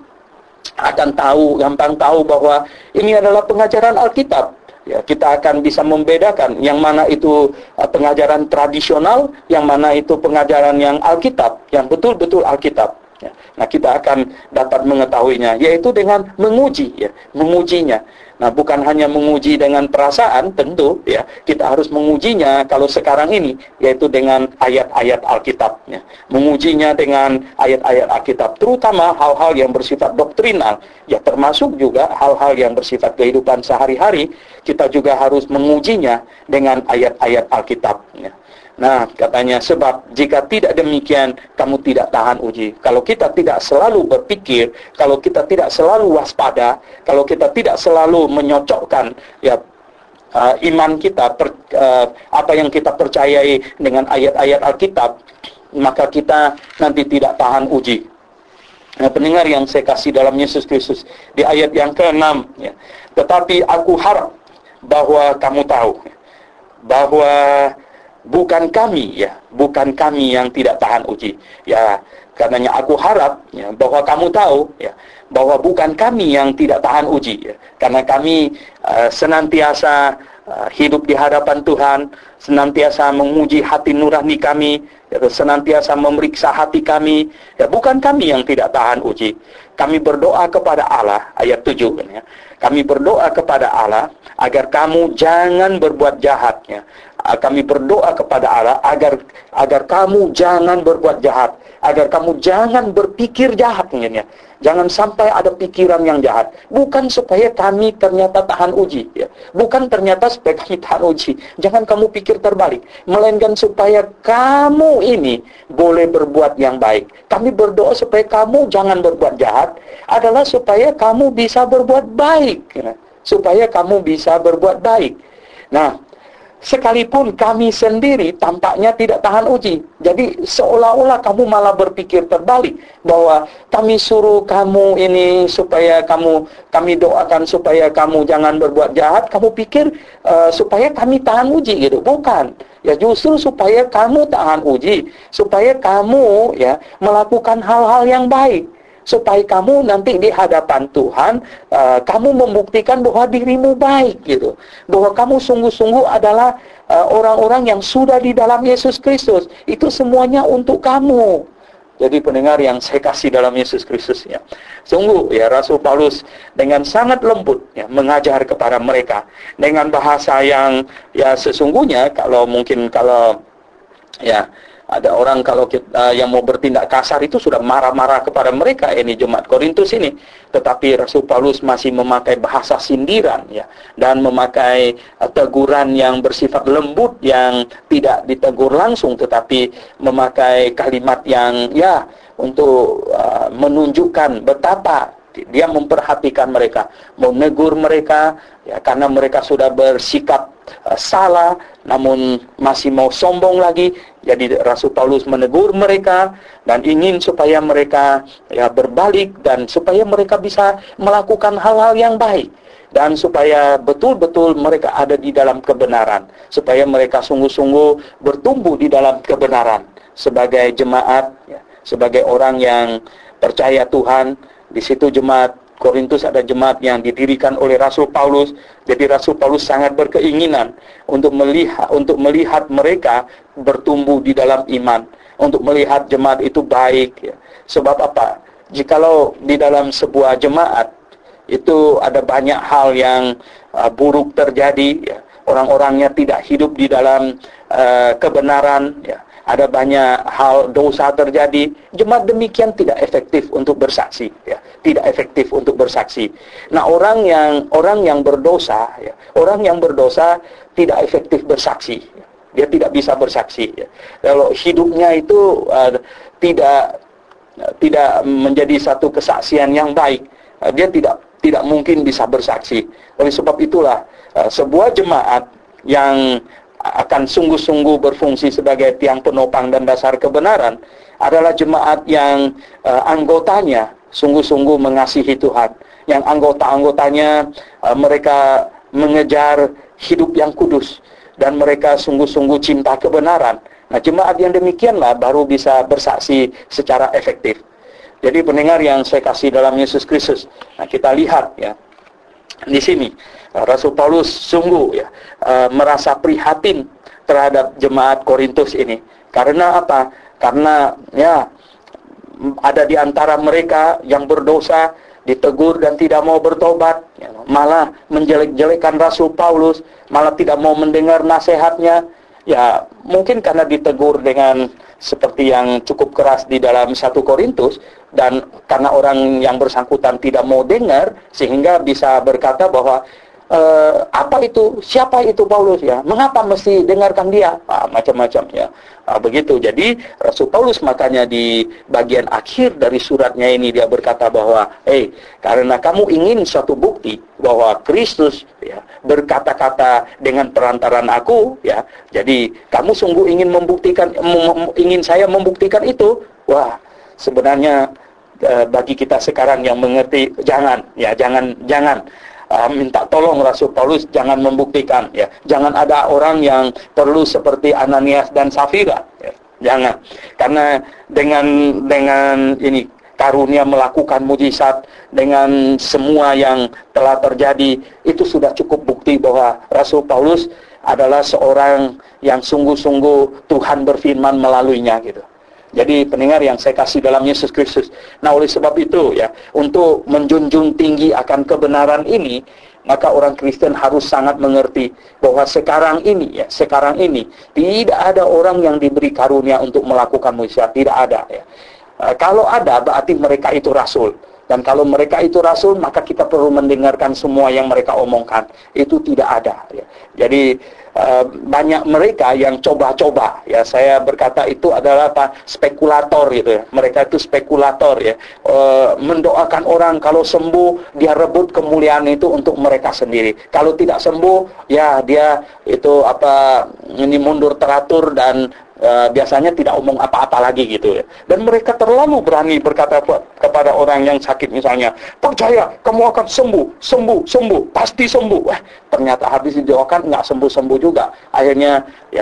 gampang tahu bahwa ini adalah pengajaran Alkitab. Ya, kita akan bisa membedakan yang mana itu pengajaran tradisional, yang mana itu pengajaran yang Alkitab, yang betul-betul Alkitab. Ya. Nah, kita akan dapat mengetahuinya, yaitu dengan mengujinya. Nah, bukan hanya menguji dengan perasaan, tentu ya, kita harus mengujinya kalau sekarang ini, yaitu dengan ayat-ayat Alkitab. Ya. Mengujinya dengan ayat-ayat Alkitab, terutama hal-hal yang bersifat doktrinal, ya termasuk juga hal-hal yang bersifat kehidupan sehari-hari, kita juga harus mengujinya dengan ayat-ayat Alkitab. Ya. Nah, katanya, sebab jika tidak demikian, kamu tidak tahan uji. Kalau kita tidak selalu berpikir, kalau kita tidak selalu waspada, kalau kita tidak selalu menyocokkan ya iman kita, apa yang kita percayai dengan ayat-ayat Alkitab, maka kita nanti tidak tahan uji. Nah, pendengar yang saya kasih dalam Yesus Kristus, di ayat yang ke-6, ya, tetapi aku harap bahwa kamu tahu bahwa bukan kami yang tidak tahan uji. Ya, karenanya aku harap ya, bahwa kamu tahu ya, bahwa bukan kami yang tidak tahan uji, ya. Karena kami senantiasa hidup di hadapan Tuhan, senantiasa menguji hati nurani kami, ya, senantiasa memeriksa hati kami. Ya, bukan kami yang tidak tahan uji. Kami berdoa kepada Allah, ayat 7, ya. Kami berdoa kepada Allah agar kamu jangan berbuat jahat, ya. Kami berdoa kepada Allah agar kamu jangan berbuat jahat, agar kamu jangan berpikir jahat, ya. Jangan sampai ada pikiran yang jahat. Bukan supaya kami ternyata tahan uji, ya. Bukan ternyata supaya kami tahan uji. Jangan kamu pikir terbalik, melainkan supaya kamu ini boleh berbuat yang baik. Kami berdoa supaya kamu jangan berbuat jahat, adalah supaya kamu bisa berbuat baik, ya. Supaya kamu bisa berbuat baik. Nah, sekalipun kami sendiri tampaknya tidak tahan uji. Jadi seolah-olah kamu malah berpikir terbalik, bahwa kami suruh kamu ini supaya kami doakan supaya kamu jangan berbuat jahat, kamu pikir supaya kami tahan uji gitu. Bukan. Ya, justru supaya kamu tahan uji, supaya kamu ya melakukan hal-hal yang baik, supaya kamu nanti di hadapan Tuhan kamu membuktikan bahwa dirimu baik gitu, bahwa kamu sungguh-sungguh adalah orang-orang yang sudah di dalam Yesus Kristus. Itu semuanya untuk kamu. Jadi pendengar yang saya kasih dalam Yesus Kristus, ya, sungguh ya Rasul Paulus dengan sangat lembut ya mengajar kepada mereka dengan bahasa yang ya sesungguhnya kalau ya ada orang kalau kita yang mau bertindak kasar itu sudah marah-marah kepada mereka, ini jemaat Korintus ini. Tetapi Rasul Paulus masih memakai bahasa sindiran, ya, dan memakai teguran yang bersifat lembut, yang tidak ditegur langsung, tetapi memakai kalimat yang ya untuk menunjukkan betapa dia memperhatikan mereka, menegur mereka, ya, karena mereka sudah bersikap salah, namun masih mau sombong lagi. Jadi Rasul Paulus menegur mereka dan ingin supaya mereka ya berbalik, dan supaya mereka bisa melakukan hal-hal yang baik, dan supaya betul-betul mereka ada di dalam kebenaran, supaya mereka sungguh-sungguh bertumbuh di dalam kebenaran sebagai jemaat, ya, sebagai orang yang percaya Tuhan. Di situ jemaat Korintus ada jemaat yang didirikan oleh Rasul Paulus. Jadi Rasul Paulus sangat berkeinginan untuk melihat mereka bertumbuh di dalam iman, untuk melihat jemaat itu baik, ya. Sebab apa? Jikalau di dalam sebuah jemaat itu ada banyak hal yang buruk terjadi, ya, orang-orangnya tidak hidup di dalam kebenaran, ya, ada banyak hal dosa terjadi, jemaat demikian tidak efektif untuk bersaksi, ya, tidak efektif untuk bersaksi. Nah, orang yang berdosa, ya, orang yang berdosa tidak efektif bersaksi, ya. Dia tidak bisa bersaksi, ya. Kalau hidupnya itu tidak menjadi satu kesaksian yang baik, dia tidak mungkin bisa bersaksi. Oleh sebab itulah sebuah jemaat yang akan sungguh-sungguh berfungsi sebagai tiang penopang dan dasar kebenaran adalah jemaat yang anggotanya sungguh-sungguh mengasihi Tuhan, yang anggota-anggotanya mereka mengejar hidup yang kudus, dan mereka sungguh-sungguh cinta kebenaran. Nah, jemaat yang demikianlah baru bisa bersaksi secara efektif. Jadi pendengar yang saya kasih dalam Yesus Kristus, nah kita lihat ya di sini Rasul Paulus sungguh ya merasa prihatin terhadap jemaat Korintus ini. Karena apa? Karena ya ada di antara mereka yang berdosa, ditegur dan tidak mau bertobat, ya, malah menjelek-jelekan Rasul Paulus, malah tidak mau mendengar nasihatnya. Ya, mungkin karena ditegur dengan seperti yang cukup keras di dalam 1 Korintus, dan karena orang yang bersangkutan tidak mau dengar, sehingga bisa berkata bahwa apa itu? Siapa itu Paulus, ya? Mengapa mesti dengarkan dia? Macam-macam, ya. Begitu. Jadi Rasul Paulus makanya di bagian akhir dari suratnya ini dia berkata bahwa, karena kamu ingin suatu bukti bahwa Kristus ya berkata-kata dengan perantaran aku, ya. Jadi kamu sungguh ingin ingin saya membuktikan itu. Wah, sebenarnya bagi kita sekarang yang mengerti, jangan minta tolong Rasul Paulus jangan membuktikan, ya. Jangan ada orang yang perlu seperti Ananias dan Safira, ya. Jangan. Karena dengan ini karunia melakukan mujizat dengan semua yang telah terjadi, itu sudah cukup bukti bahwa Rasul Paulus adalah seorang yang sungguh-sungguh Tuhan berfirman melaluinya gitu. Jadi pendengar yang saya kasih dalam Yesus Kristus. Nah, oleh sebab itu ya, untuk menjunjung tinggi akan kebenaran ini, maka orang Kristen harus sangat mengerti bahwa sekarang ini tidak ada orang yang diberi karunia untuk melakukan mujizat, tidak ada ya. Kalau ada, berarti mereka itu rasul. Dan kalau mereka itu rasul, maka kita perlu mendengarkan semua yang mereka omongkan. Itu tidak ada ya. Jadi banyak mereka yang coba-coba ya, saya berkata itu adalah spekulator gitu ya. Mereka itu spekulator ya, mendoakan orang kalau sembuh dia rebut kemuliaan itu untuk mereka sendiri. Kalau tidak sembuh ya dia itu ini mundur teratur dan biasanya tidak omong apa-apa lagi gitu ya. Dan mereka terlalu berani berkata kepada orang yang sakit misalnya, percaya kamu akan sembuh, pasti sembuh. Ternyata habis didoakan nggak sembuh juga. Akhirnya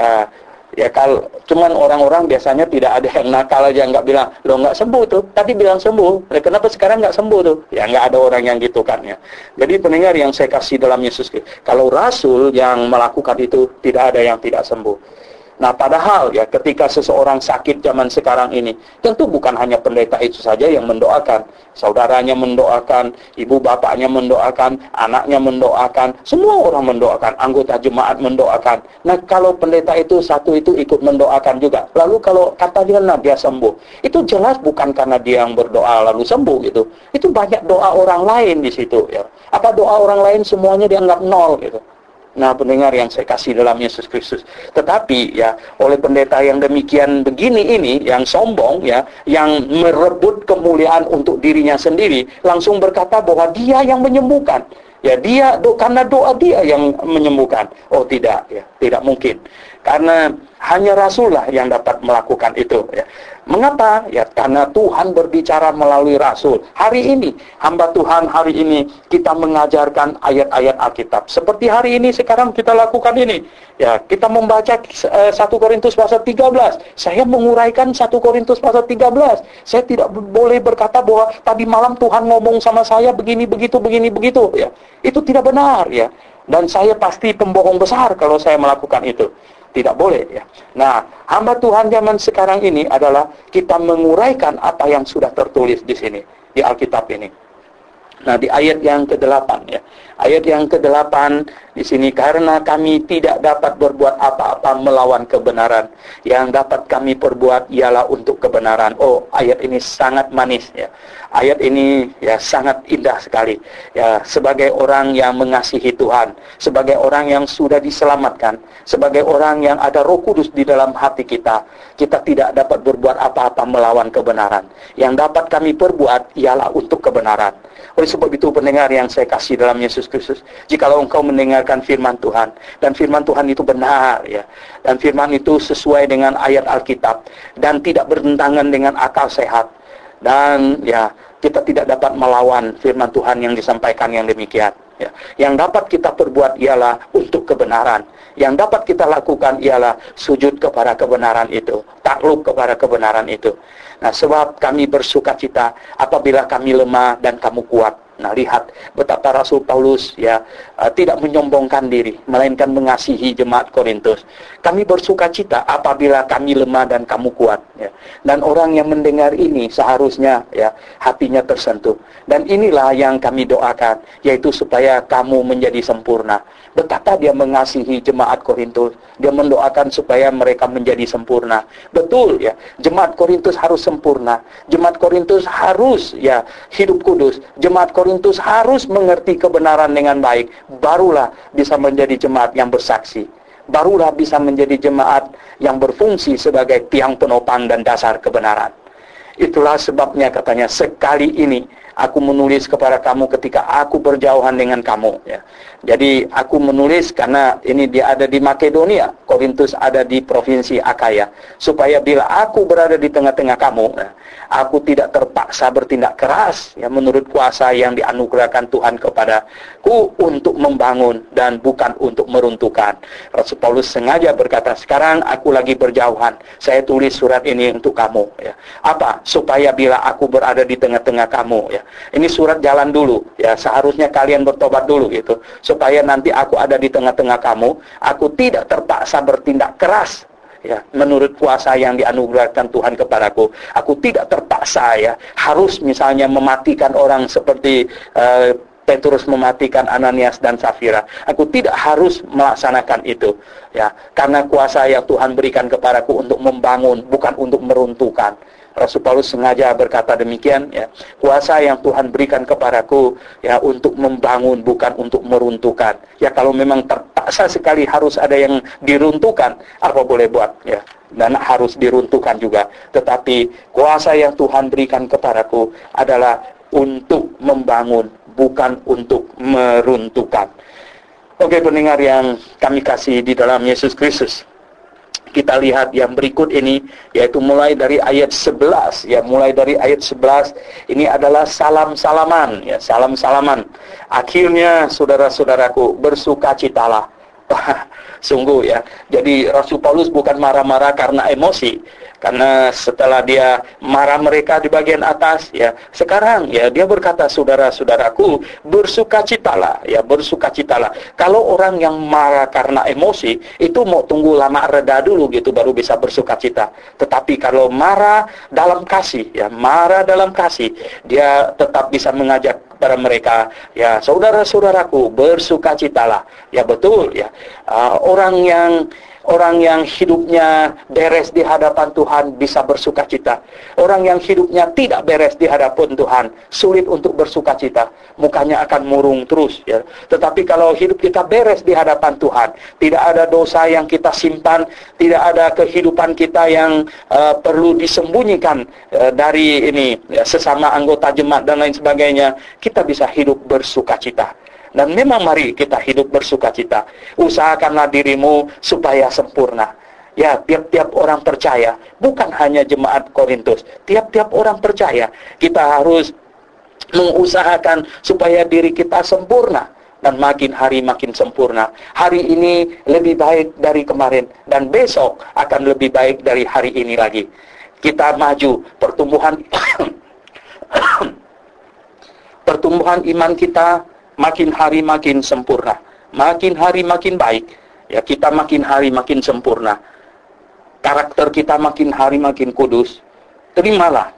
ya kalau cuman orang-orang biasanya tidak ada yang nakal aja, nggak bilang lo nggak sembuh tuh, tadi bilang sembuh, kenapa sekarang nggak sembuh tuh? Ya nggak ada orang yang gitu kan ya. Jadi pendengar yang saya kasih dalam Yesus, kalau rasul yang melakukan itu tidak ada yang tidak sembuh. Nah, padahal ya ketika seseorang sakit zaman sekarang ini, tentu bukan hanya pendeta itu saja yang mendoakan. Saudaranya mendoakan, ibu bapaknya mendoakan, anaknya mendoakan, semua orang mendoakan, anggota jemaat mendoakan. Nah, kalau pendeta itu satu itu ikut mendoakan juga. Lalu kalau kata dia, nah dia sembuh, itu jelas bukan karena dia yang berdoa lalu sembuh gitu. Itu banyak doa orang lain di situ ya. Apa doa orang lain semuanya dianggap nol gitu. Nah, pendengar yang saya kasih dalam Yesus Kristus. Tetapi ya, oleh pendeta yang demikian begini ini, yang sombong ya, yang merebut kemuliaan untuk dirinya sendiri, langsung berkata bahwa dia yang menyembuhkan. Ya, karena doa dia yang menyembuhkan. Oh tidak ya, tidak mungkin. Karena hanya rasul lah yang dapat melakukan itu ya. Mengapa? Ya karena Tuhan berbicara melalui rasul. Hari ini hamba Tuhan hari ini kita mengajarkan ayat-ayat Alkitab. Seperti hari ini sekarang kita lakukan ini. Ya, kita membaca 1 Korintus pasal 13. Saya menguraikan 1 Korintus pasal 13. Saya tidak boleh berkata bahwa tadi malam Tuhan ngomong sama saya begini begitu ya. Itu tidak benar ya. Dan saya pasti pembohong besar kalau saya melakukan itu. Tidak boleh ya. Nah, hamba Tuhan zaman sekarang ini adalah kita menguraikan apa yang sudah tertulis di sini, di Alkitab ini. Nah, di ayat yang ke-8 ya. Ayat yang ke-8 di sini, karena kami tidak dapat berbuat apa-apa melawan kebenaran. Yang dapat kami perbuat ialah untuk kebenaran. Oh, ayat ini sangat manis ya. Ayat ini ya sangat indah sekali. Ya, sebagai orang yang mengasihi Tuhan, sebagai orang yang sudah diselamatkan, sebagai orang yang ada Roh Kudus di dalam hati kita, kita tidak dapat berbuat apa-apa melawan kebenaran. Yang dapat kami perbuat ialah untuk kebenaran. Oleh sebab itu pendengar yang saya kasih dalam Yesus Kristus, jikalau engkau mendengarkan firman Tuhan, dan firman Tuhan itu benar ya, dan firman itu sesuai dengan ayat Alkitab, dan tidak bertentangan dengan akal sehat, dan ya kita tidak dapat melawan firman Tuhan yang disampaikan yang demikian ya. Yang dapat kita perbuat ialah untuk kebenaran. Yang dapat kita lakukan ialah sujud kepada kebenaran itu, takluk kepada kebenaran itu. Nah, sebab kami bersuka cita apabila kami lemah dan kamu kuat. Nah, lihat betapa Rasul Paulus ya tidak menyombongkan diri, melainkan mengasihi jemaat Korintus. Kami bersuka cita apabila kami lemah dan kamu kuat ya. Dan orang yang mendengar ini seharusnya ya hatinya tersentuh. Dan inilah yang kami doakan, yaitu supaya kamu menjadi sempurna. Betapa dia mengasihi jemaat Korintus. Dia mendoakan supaya mereka menjadi sempurna. Betul ya, jemaat Korintus harus sempurna. Jemaat Korintus harus ya hidup kudus. Jemaat Korintus harus mengerti kebenaran dengan baik. Barulah bisa menjadi jemaat yang bersaksi. Barulah bisa menjadi jemaat yang berfungsi sebagai tiang penopang dan dasar kebenaran. Itulah sebabnya katanya sekali ini Aku menulis kepada kamu ketika aku berjauhan dengan kamu, ya. Jadi aku menulis karena ini dia ada di Makedonia, Korintus ada di provinsi Akaya, supaya bila aku berada di tengah-tengah kamu, ya, aku tidak terpaksa bertindak keras, ya, menurut kuasa yang dianugerahkan Tuhan kepadaku untuk membangun dan bukan untuk meruntuhkan. Rasul Paulus sengaja berkata, sekarang aku lagi berjauhan, saya tulis surat ini untuk kamu, ya. Apa? Supaya bila aku berada di tengah-tengah kamu, ya. Ini surat jalan dulu, ya. Seharusnya kalian bertobat dulu, gitu. Supaya nanti aku ada di tengah-tengah kamu, aku tidak terpaksa bertindak keras, ya, menurut kuasa yang dianugerahkan Tuhan kepadaku. Aku tidak terpaksa, ya, harus misalnya mematikan orang seperti Petrus mematikan Ananias dan Safira. Aku tidak harus melaksanakan itu, ya, karena kuasa yang Tuhan berikan kepadaku untuk membangun, bukan untuk meruntuhkan. Rasul Paulus sengaja berkata demikian, ya. Kuasa yang Tuhan berikan kepadaku, ya, untuk membangun, bukan untuk meruntuhkan. Ya, kalau memang terpaksa sekali harus ada yang diruntuhkan, apa boleh buat, ya. Dan harus diruntuhkan juga. Tetapi kuasa yang Tuhan berikan kepadaku adalah untuk membangun, bukan untuk meruntuhkan. Oke, pendengar yang kami kasih di dalam Yesus Kristus, kita lihat yang berikut ini, yaitu mulai dari ayat 11, ya, mulai dari ayat 11 ini adalah salam-salaman, ya, salam-salaman. Akhirnya saudara-saudaraku, bersukacitalah. Sungguh, ya. Jadi Rasul Paulus bukan marah-marah karena emosi, karena setelah dia marah mereka di bagian atas, ya, sekarang, ya, dia berkata, saudara-saudaraku, bersukacitalah, ya, bersukacitalah. Kalau orang yang marah karena emosi, itu mau tunggu lama reda dulu, gitu, baru bisa bersukacita. Tetapi kalau marah dalam kasih, ya, marah dalam kasih, dia tetap bisa mengajak kepada mereka, ya, saudara-saudaraku, bersukacitalah. Ya, betul, ya. Orang yang hidupnya beres di hadapan Tuhan bisa bersukacita. Orang yang hidupnya tidak beres di hadapan Tuhan, sulit untuk bersukacita. Mukanya akan murung terus, ya. Tetapi kalau hidup kita beres di hadapan Tuhan, tidak ada dosa yang kita simpan, tidak ada kehidupan kita yang perlu disembunyikan dari ini, ya, sesama anggota jemaat dan lain sebagainya, kita bisa hidup bersukacita. Dan memang mari kita hidup bersukacita. Usahakanlah dirimu supaya sempurna. Ya, tiap-tiap orang percaya, bukan hanya jemaat Korintus, tiap-tiap orang percaya, kita harus mengusahakan supaya diri kita sempurna. Dan makin hari makin sempurna. Hari ini lebih baik dari kemarin, dan besok akan lebih baik dari hari ini lagi. Kita maju, pertumbuhan iman kita makin hari makin sempurna, makin hari makin baik, ya, kita makin hari makin sempurna, karakter kita makin hari makin kudus. Terimalah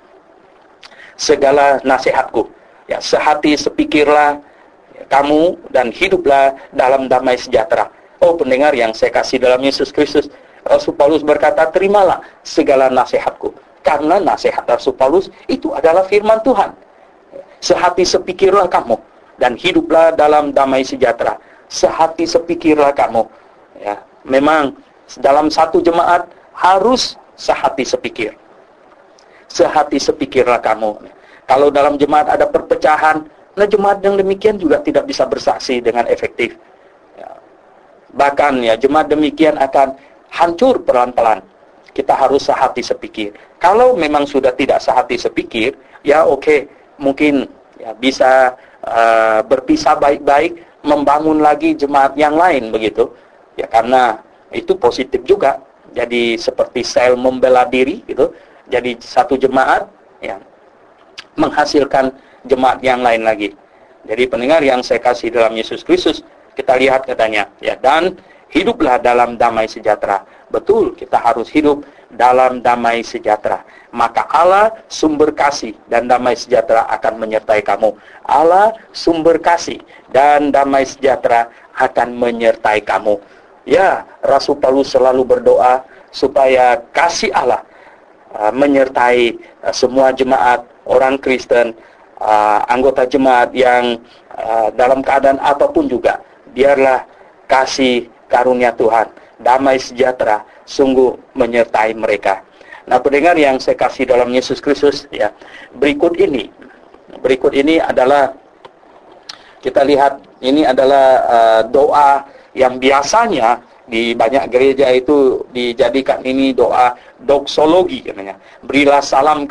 segala nasihatku, ya, sehati sepikirlah kamu dan hiduplah dalam damai sejahtera. Oh, pendengar yang saya kasih dalam Yesus Kristus, Rasul Paulus berkata, terimalah segala nasihatku, karena nasihat Rasul Paulus itu adalah firman Tuhan. Sehati sepikirlah kamu dan hiduplah dalam damai sejahtera. Sehati sepikirlah kamu, ya. Memang dalam satu jemaat harus sehati sepikir. Sehati sepikirlah kamu. Kalau dalam jemaat ada perpecahan, nah, jemaat yang demikian juga tidak bisa bersaksi dengan efektif, ya. Bahkan, ya, jemaat demikian akan hancur pelan-pelan. Kita harus sehati sepikir. Kalau memang sudah tidak sehati sepikir, ya, oke, mungkin, ya, bisa berpisah baik-baik, membangun lagi jemaat yang lain, begitu, ya, karena itu positif juga. Jadi seperti sel membela diri, gitu. Jadi satu jemaat, ya, menghasilkan jemaat yang lain lagi. Jadi pendengar yang saya kasih dalam Yesus Kristus, kita lihat katanya, ya, dan hiduplah dalam damai sejahtera. Betul, kita harus hidup dalam damai sejahtera. Maka Allah sumber kasih dan damai sejahtera akan menyertai kamu. Allah sumber kasih dan damai sejahtera akan menyertai kamu. Ya, Rasul Paulus selalu berdoa supaya kasih Allah menyertai semua jemaat, orang Kristen, anggota jemaat yang dalam keadaan apapun juga. Biarlah kasih karunia Tuhan, damai sejahtera sungguh menyertai mereka. Nah, pendengar yang saya kasih dalam Yesus Kristus, ya, berikut berikut ini adalah kita lihat, ini adalah doa yang biasanya di banyak gereja itu dijadikan ini doa doksologi namanya. Berilah salam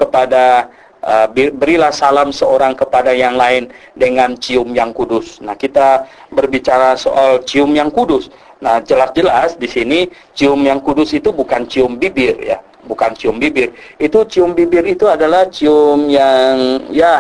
seorang kepada yang lain dengan cium yang kudus. Nah, kita berbicara soal cium yang kudus. Nah, jelas-jelas di sini cium yang kudus itu bukan cium bibir ya, bukan cium bibir. Itu cium bibir itu adalah cium yang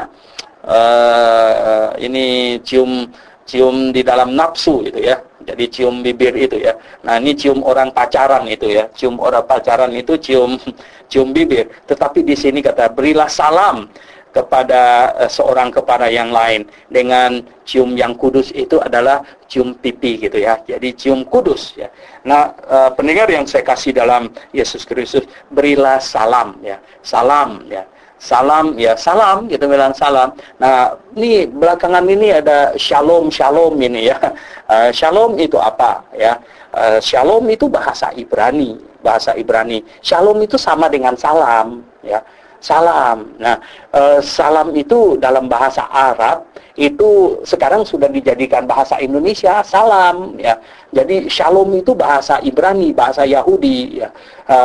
ini cium di dalam nafsu itu ya. Jadi cium bibir itu ya. Nah, ini cium orang pacaran itu ya. Cium orang pacaran itu cium bibir. Tetapi di sini kata berilah salam kepada seorang kepada yang lain dengan cium yang kudus, itu adalah cium pipi gitu ya. Jadi cium kudus ya. Nah, pendengar yang saya kasih dalam Yesus Kristus, berilah salam ya. Salam ya. Salam ya, salam kita bilang salam. Nah, ini belakangan ini ada shalom ini ya. Shalom itu apa ya? Shalom itu bahasa Ibrani. Shalom itu sama dengan salam ya. Salam. Nah, salam itu dalam bahasa Arab itu sekarang sudah dijadikan bahasa Indonesia, salam ya. Jadi shalom itu bahasa Ibrani, bahasa Yahudi ya.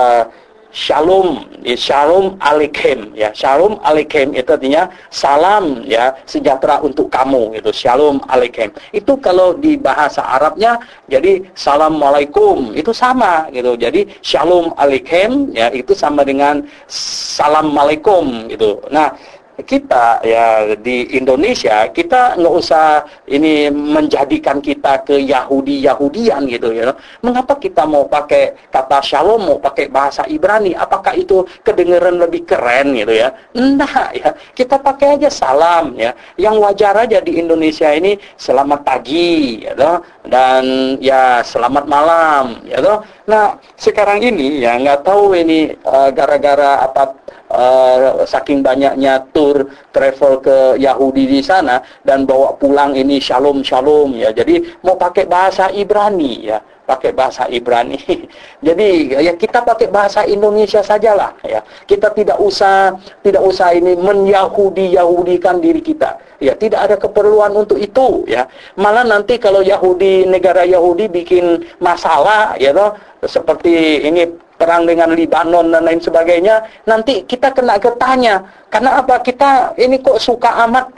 Shalom aleichem ya. Shalom aleichem itu artinya salam ya, sejahtera untuk kamu itu. Shalom aleichem. Itu kalau di bahasa Arabnya jadi assalamualaikum, itu sama gitu. Jadi shalom aleichem ya, itu sama dengan salam alaikum gitu. Nah, kita ya di Indonesia, kita nggak usah ini menjadikan kita ke Yahudian gitu ya. Mengapa kita mau pakai kata shalom, mau pakai bahasa Ibrani? Apakah itu kedengaran lebih keren gitu ya? Enggak ya. Kita pakai aja salam ya. Yang wajar aja di Indonesia ini selamat pagi ya toh, dan ya selamat malam ya toh. Nah, sekarang ini ya nggak tahu ini gara-gara apa, saking banyaknya tur travel ke Yahudi di sana dan bawa pulang ini shalom ya. Jadi mau pakai bahasa Ibrani ya, pakai bahasa Ibrani. Jadi ya kita pakai bahasa Indonesia sajalah ya. Kita tidak usah ini menyahudikan diri kita. Ya, tidak ada keperluan untuk itu ya. Malah nanti kalau negara Yahudi bikin masalah ya toh, seperti ini perang dengan Libanon dan lain sebagainya, nanti kita kena getahnya. Karena apa? Kita ini kok suka amat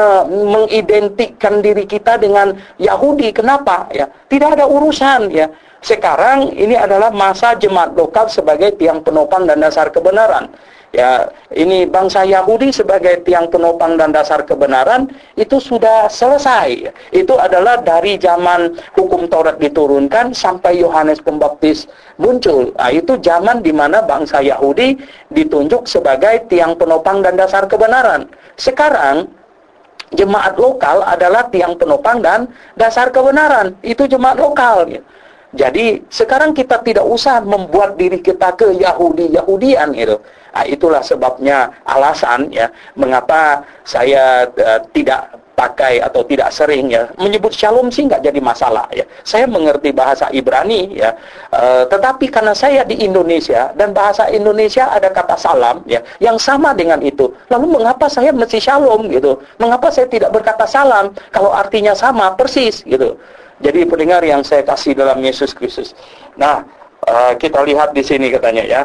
mengidentikan diri kita dengan Yahudi. Kenapa? Ya, tidak ada urusan ya. Sekarang ini adalah masa jemaat lokal sebagai tiang penopang dan dasar kebenaran. Ya, ini bangsa Yahudi sebagai tiang penopang dan dasar kebenaran itu sudah selesai. Itu adalah dari zaman hukum Taurat diturunkan sampai Yohanes Pembaptis muncul. Nah, itu zaman di mana bangsa Yahudi ditunjuk sebagai tiang penopang dan dasar kebenaran. Sekarang jemaat lokal adalah tiang penopang dan dasar kebenaran. Itu jemaat lokal gitu. Jadi sekarang kita tidak usah membuat diri kita ke Yahudian gitu. Nah, itulah sebabnya alasan ya mengapa saya tidak pakai atau tidak sering ya menyebut shalom sih nggak jadi masalah ya. Saya mengerti bahasa Ibrani ya, tetapi karena saya di Indonesia dan bahasa Indonesia ada kata salam ya yang sama dengan itu. Lalu mengapa saya mesti shalom gitu? Mengapa saya tidak berkata salam kalau artinya sama persis gitu? Jadi pendengar yang saya kasih dalam Yesus Kristus. Nah, kita lihat di sini katanya ya,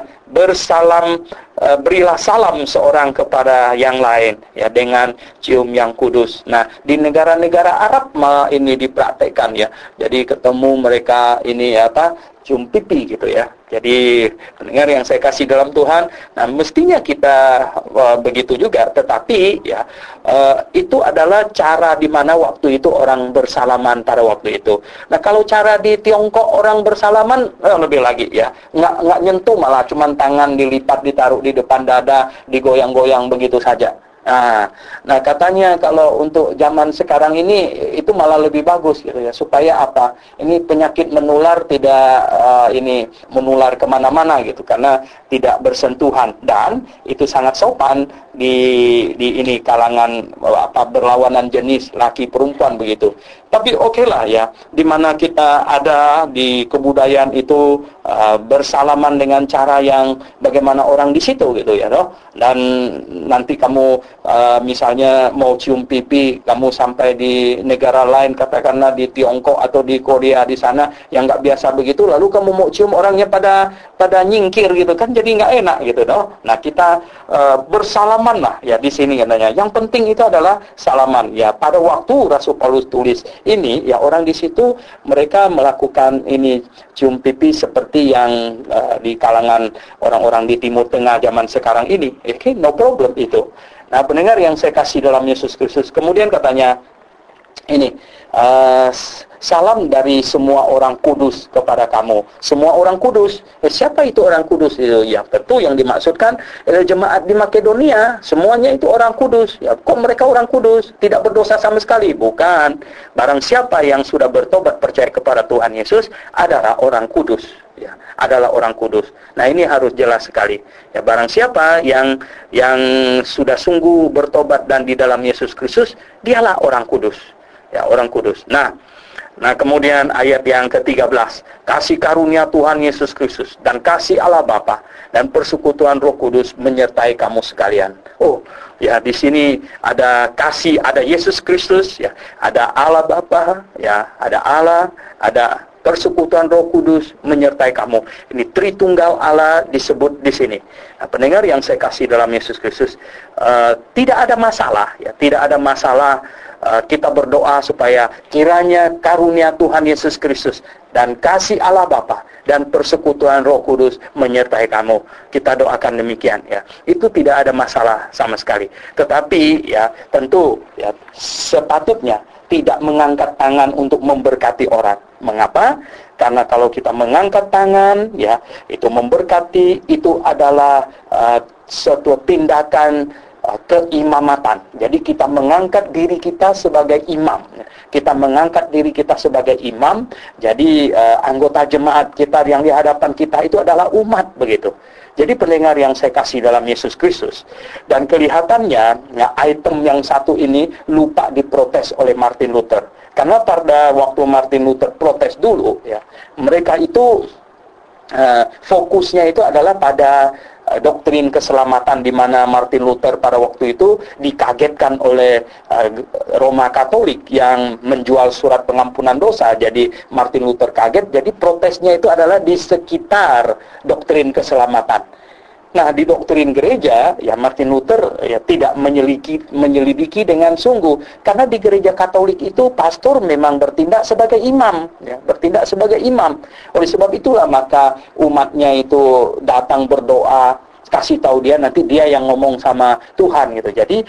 berilah salam seorang kepada yang lain ya dengan cium yang kudus. Nah, di negara-negara Arab ini dipraktekkan ya. Jadi ketemu mereka ini cium pipi gitu ya. Jadi pendengar yang saya kasih dalam Tuhan, nah mestinya kita begitu juga, tetapi ya itu adalah cara di mana waktu itu orang bersalaman pada waktu itu. Nah, kalau cara di Tiongkok orang bersalaman lebih lagi ya, nggak nyentuh, malah cuman tangan dilipat ditaruh di depan dada, digoyang-goyang begitu saja. Nah katanya kalau untuk zaman sekarang ini itu malah lebih bagus gitu ya, supaya apa? Ini penyakit menular tidak ini menular kemana-mana gitu, karena tidak bersentuhan, dan itu sangat sopan di ini kalangan berlawanan jenis laki perempuan begitu. Tapi oke lah ya, di mana kita ada di kebudayaan itu bersalaman dengan cara yang bagaimana orang di situ gitu ya, no? Dan nanti kamu misalnya mau cium pipi, kamu sampai di negara lain, katakanlah di Tiongkok atau di Korea di sana yang nggak biasa begitu, lalu kamu mau cium orangnya pada nyingkir gitu kan, jadi nggak enak gitu, no? Nah, kita bersalaman lah ya di sini katanya. Yang penting itu adalah salaman. Ya, pada waktu Rasul Paulus tulis ini, ya orang di situ mereka melakukan ini cium pipi seperti yang di kalangan orang-orang di Timur Tengah zaman sekarang ini. Okay, no problem itu. Nah, pendengar yang saya kasih dalam Yesus Kristus, kemudian katanya ini, salam dari semua orang kudus kepada kamu. Semua orang kudus. Siapa itu orang kudus? Ya, tentu yang dimaksudkan jemaat di Makedonia. Semuanya itu orang kudus. Ya, kok mereka orang kudus? Tidak berdosa sama sekali? Bukan. Barang siapa yang sudah bertobat percaya kepada Tuhan Yesus adalah orang kudus. Ya, adalah orang kudus. Nah, ini harus jelas sekali. Ya, barang siapa yang sudah sungguh bertobat dan di dalam Yesus Kristus, dialah orang kudus. Ya, orang kudus. Nah, kemudian ayat yang ke-13. Kasih karunia Tuhan Yesus Kristus dan kasih Allah Bapa dan persekutuan Roh Kudus menyertai kamu sekalian. Oh, ya di sini ada kasih, ada Yesus Kristus, ya, ada Allah Bapa, ya, ada Allah, ada persekutuan Roh Kudus menyertai kamu. Ini Tritunggal Allah disebut di sini. Nah, pendengar yang saya kasih dalam Yesus Kristus, tidak ada masalah, ya, tidak ada masalah. Kita berdoa supaya kiranya karunia Tuhan Yesus Kristus dan kasih Allah Bapa dan persekutuan Roh Kudus menyertai kamu. Kita doakan demikian, ya. Itu tidak ada masalah sama sekali. Tetapi ya tentu ya sepatutnya tidak mengangkat tangan untuk memberkati orang. Mengapa? Karena kalau kita mengangkat tangan, ya, itu memberkati, itu adalah suatu tindakan keimamatan. Jadi kita mengangkat diri kita sebagai imam. Kita mengangkat diri kita sebagai imam. Jadi anggota jemaat kita yang di hadapan kita itu adalah umat, begitu. Jadi pendengar yang saya kasih dalam Yesus Kristus, dan kelihatannya ya, item yang satu ini lupa diprotes oleh Martin Luther. Karena pada waktu Martin Luther protes dulu, ya, mereka itu fokusnya itu adalah pada doktrin keselamatan, di mana Martin Luther pada waktu itu dikagetkan oleh Roma Katolik yang menjual surat pengampunan dosa. Jadi Martin Luther kaget, jadi protesnya itu adalah di sekitar doktrin keselamatan. Nah, di doktrin gereja, ya Martin Luther ya tidak menyelidiki dengan sungguh, karena di gereja Katolik itu pastor memang bertindak sebagai imam, ya, bertindak sebagai imam. Oleh sebab itulah maka umatnya itu datang berdoa, kasih tahu dia, nanti dia yang ngomong sama Tuhan gitu. Jadi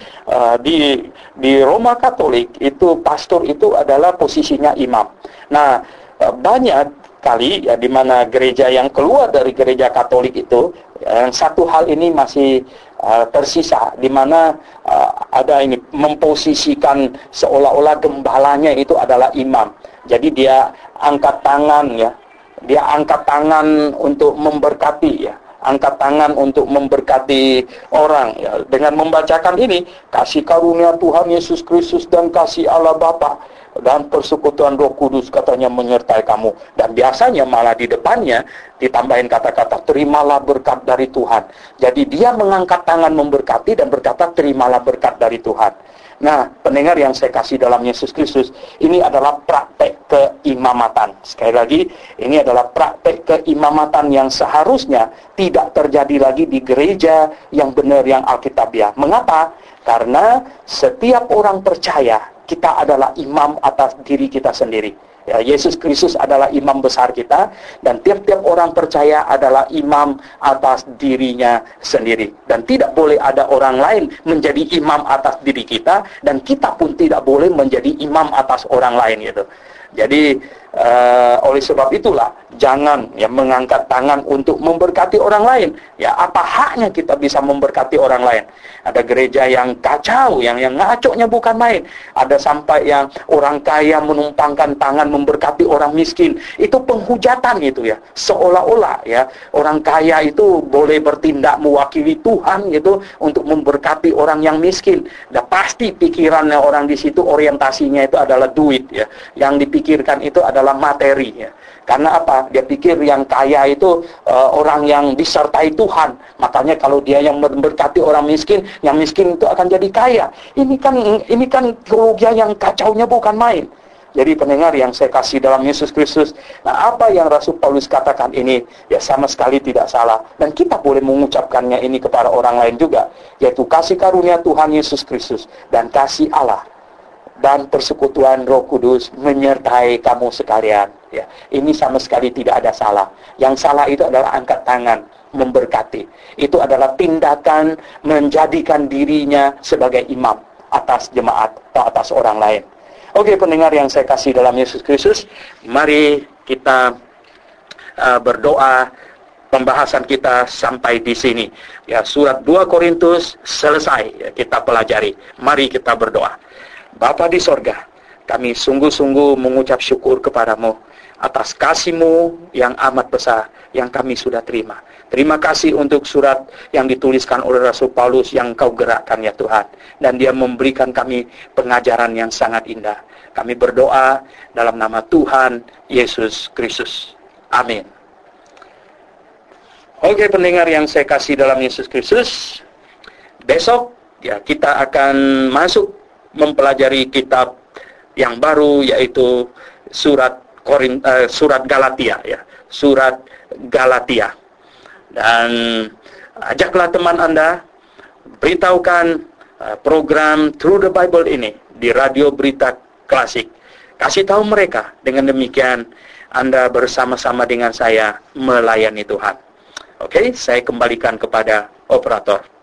di Roma Katolik itu pastor itu adalah posisinya imam. Nah, banyak kali ya di mana gereja yang keluar dari gereja Katolik itu, yang satu hal ini masih tersisa, di mana ada ini memposisikan seolah-olah gembalanya itu adalah imam. Jadi dia angkat tangan, ya, dia angkat tangan untuk memberkati, ya, angkat tangan untuk memberkati orang, ya, dengan membacakan ini, kasih karunia Tuhan Yesus Kristus dan kasih Allah Bapa dan persekutuan Roh Kudus katanya menyertai kamu. Dan biasanya malah di depannya ditambahin kata-kata terimalah berkat dari Tuhan. Jadi dia mengangkat tangan memberkati dan berkata terimalah berkat dari Tuhan. Nah, pendengar yang saya kasih dalam Yesus Kristus, ini adalah praktek keimamatan. Sekali lagi, ini adalah praktek keimamatan yang seharusnya tidak terjadi lagi di gereja yang benar, yang Alkitabiah. Mengapa? Karena setiap orang percaya kita adalah imam atas diri kita sendiri. Ya, Yesus Kristus adalah imam besar kita, dan tiap-tiap orang percaya adalah imam atas dirinya sendiri. Dan tidak boleh ada orang lain menjadi imam atas diri kita, dan kita pun tidak boleh menjadi imam atas orang lain gitu. Jadi oleh sebab itulah jangan ya mengangkat tangan untuk memberkati orang lain. Ya, apa haknya kita bisa memberkati orang lain? Ada gereja yang kacau, yang ngaconya bukan main. Ada sampai yang orang kaya menumpangkan tangan memberkati orang miskin. Itu penghujatan itu ya. Seolah-olah ya orang kaya itu boleh bertindak mewakili Tuhan gitu untuk memberkati orang yang miskin. Dan pasti pikirannya orang di situ, orientasinya itu adalah duit ya. Yang dipikirkan itu adalah dalam materi ya. Karena apa? Dia pikir yang kaya itu orang yang disertai Tuhan. Makanya kalau dia yang memberkati orang miskin, yang miskin itu akan jadi kaya. Ini kan teologi yang kacaunya bukan main. Jadi pendengar yang saya kasih dalam Yesus Kristus, nah apa yang Rasul Paulus katakan ini ya sama sekali tidak salah, dan kita boleh mengucapkannya ini kepada orang lain juga, yaitu kasih karunia Tuhan Yesus Kristus dan kasih Allah dan persekutuan Roh Kudus menyertai kamu sekalian. Ya, ini sama sekali tidak ada salah. Yang salah itu adalah angkat tangan memberkati. Itu adalah tindakan menjadikan dirinya sebagai imam atas jemaat atau atas orang lain. Oke, pendengar yang saya kasih dalam Yesus Kristus, mari kita berdoa. Pembahasan kita sampai di sini. Ya, surat 2 Korintus selesai ya, kita pelajari. Mari kita berdoa. Bapa di sorga, kami sungguh-sungguh mengucap syukur kepadamu atas kasih-Mu yang amat besar yang kami sudah terima. Terima kasih untuk surat yang dituliskan oleh Rasul Paulus yang Kau gerakkan ya Tuhan. Dan dia memberikan kami pengajaran yang sangat indah. Kami berdoa dalam nama Tuhan Yesus Kristus. Amin. Oke, pendengar yang saya kasih dalam Yesus Kristus, besok ya kita akan masuk mempelajari kitab yang baru, yaitu surat Galatia ya, surat Galatia. Dan ajaklah teman Anda, beritahukan program Through the Bible ini di Radio Berita Klasik. Kasih tahu mereka, dengan demikian Anda bersama-sama dengan saya melayani Tuhan. Oke, saya kembalikan kepada operator.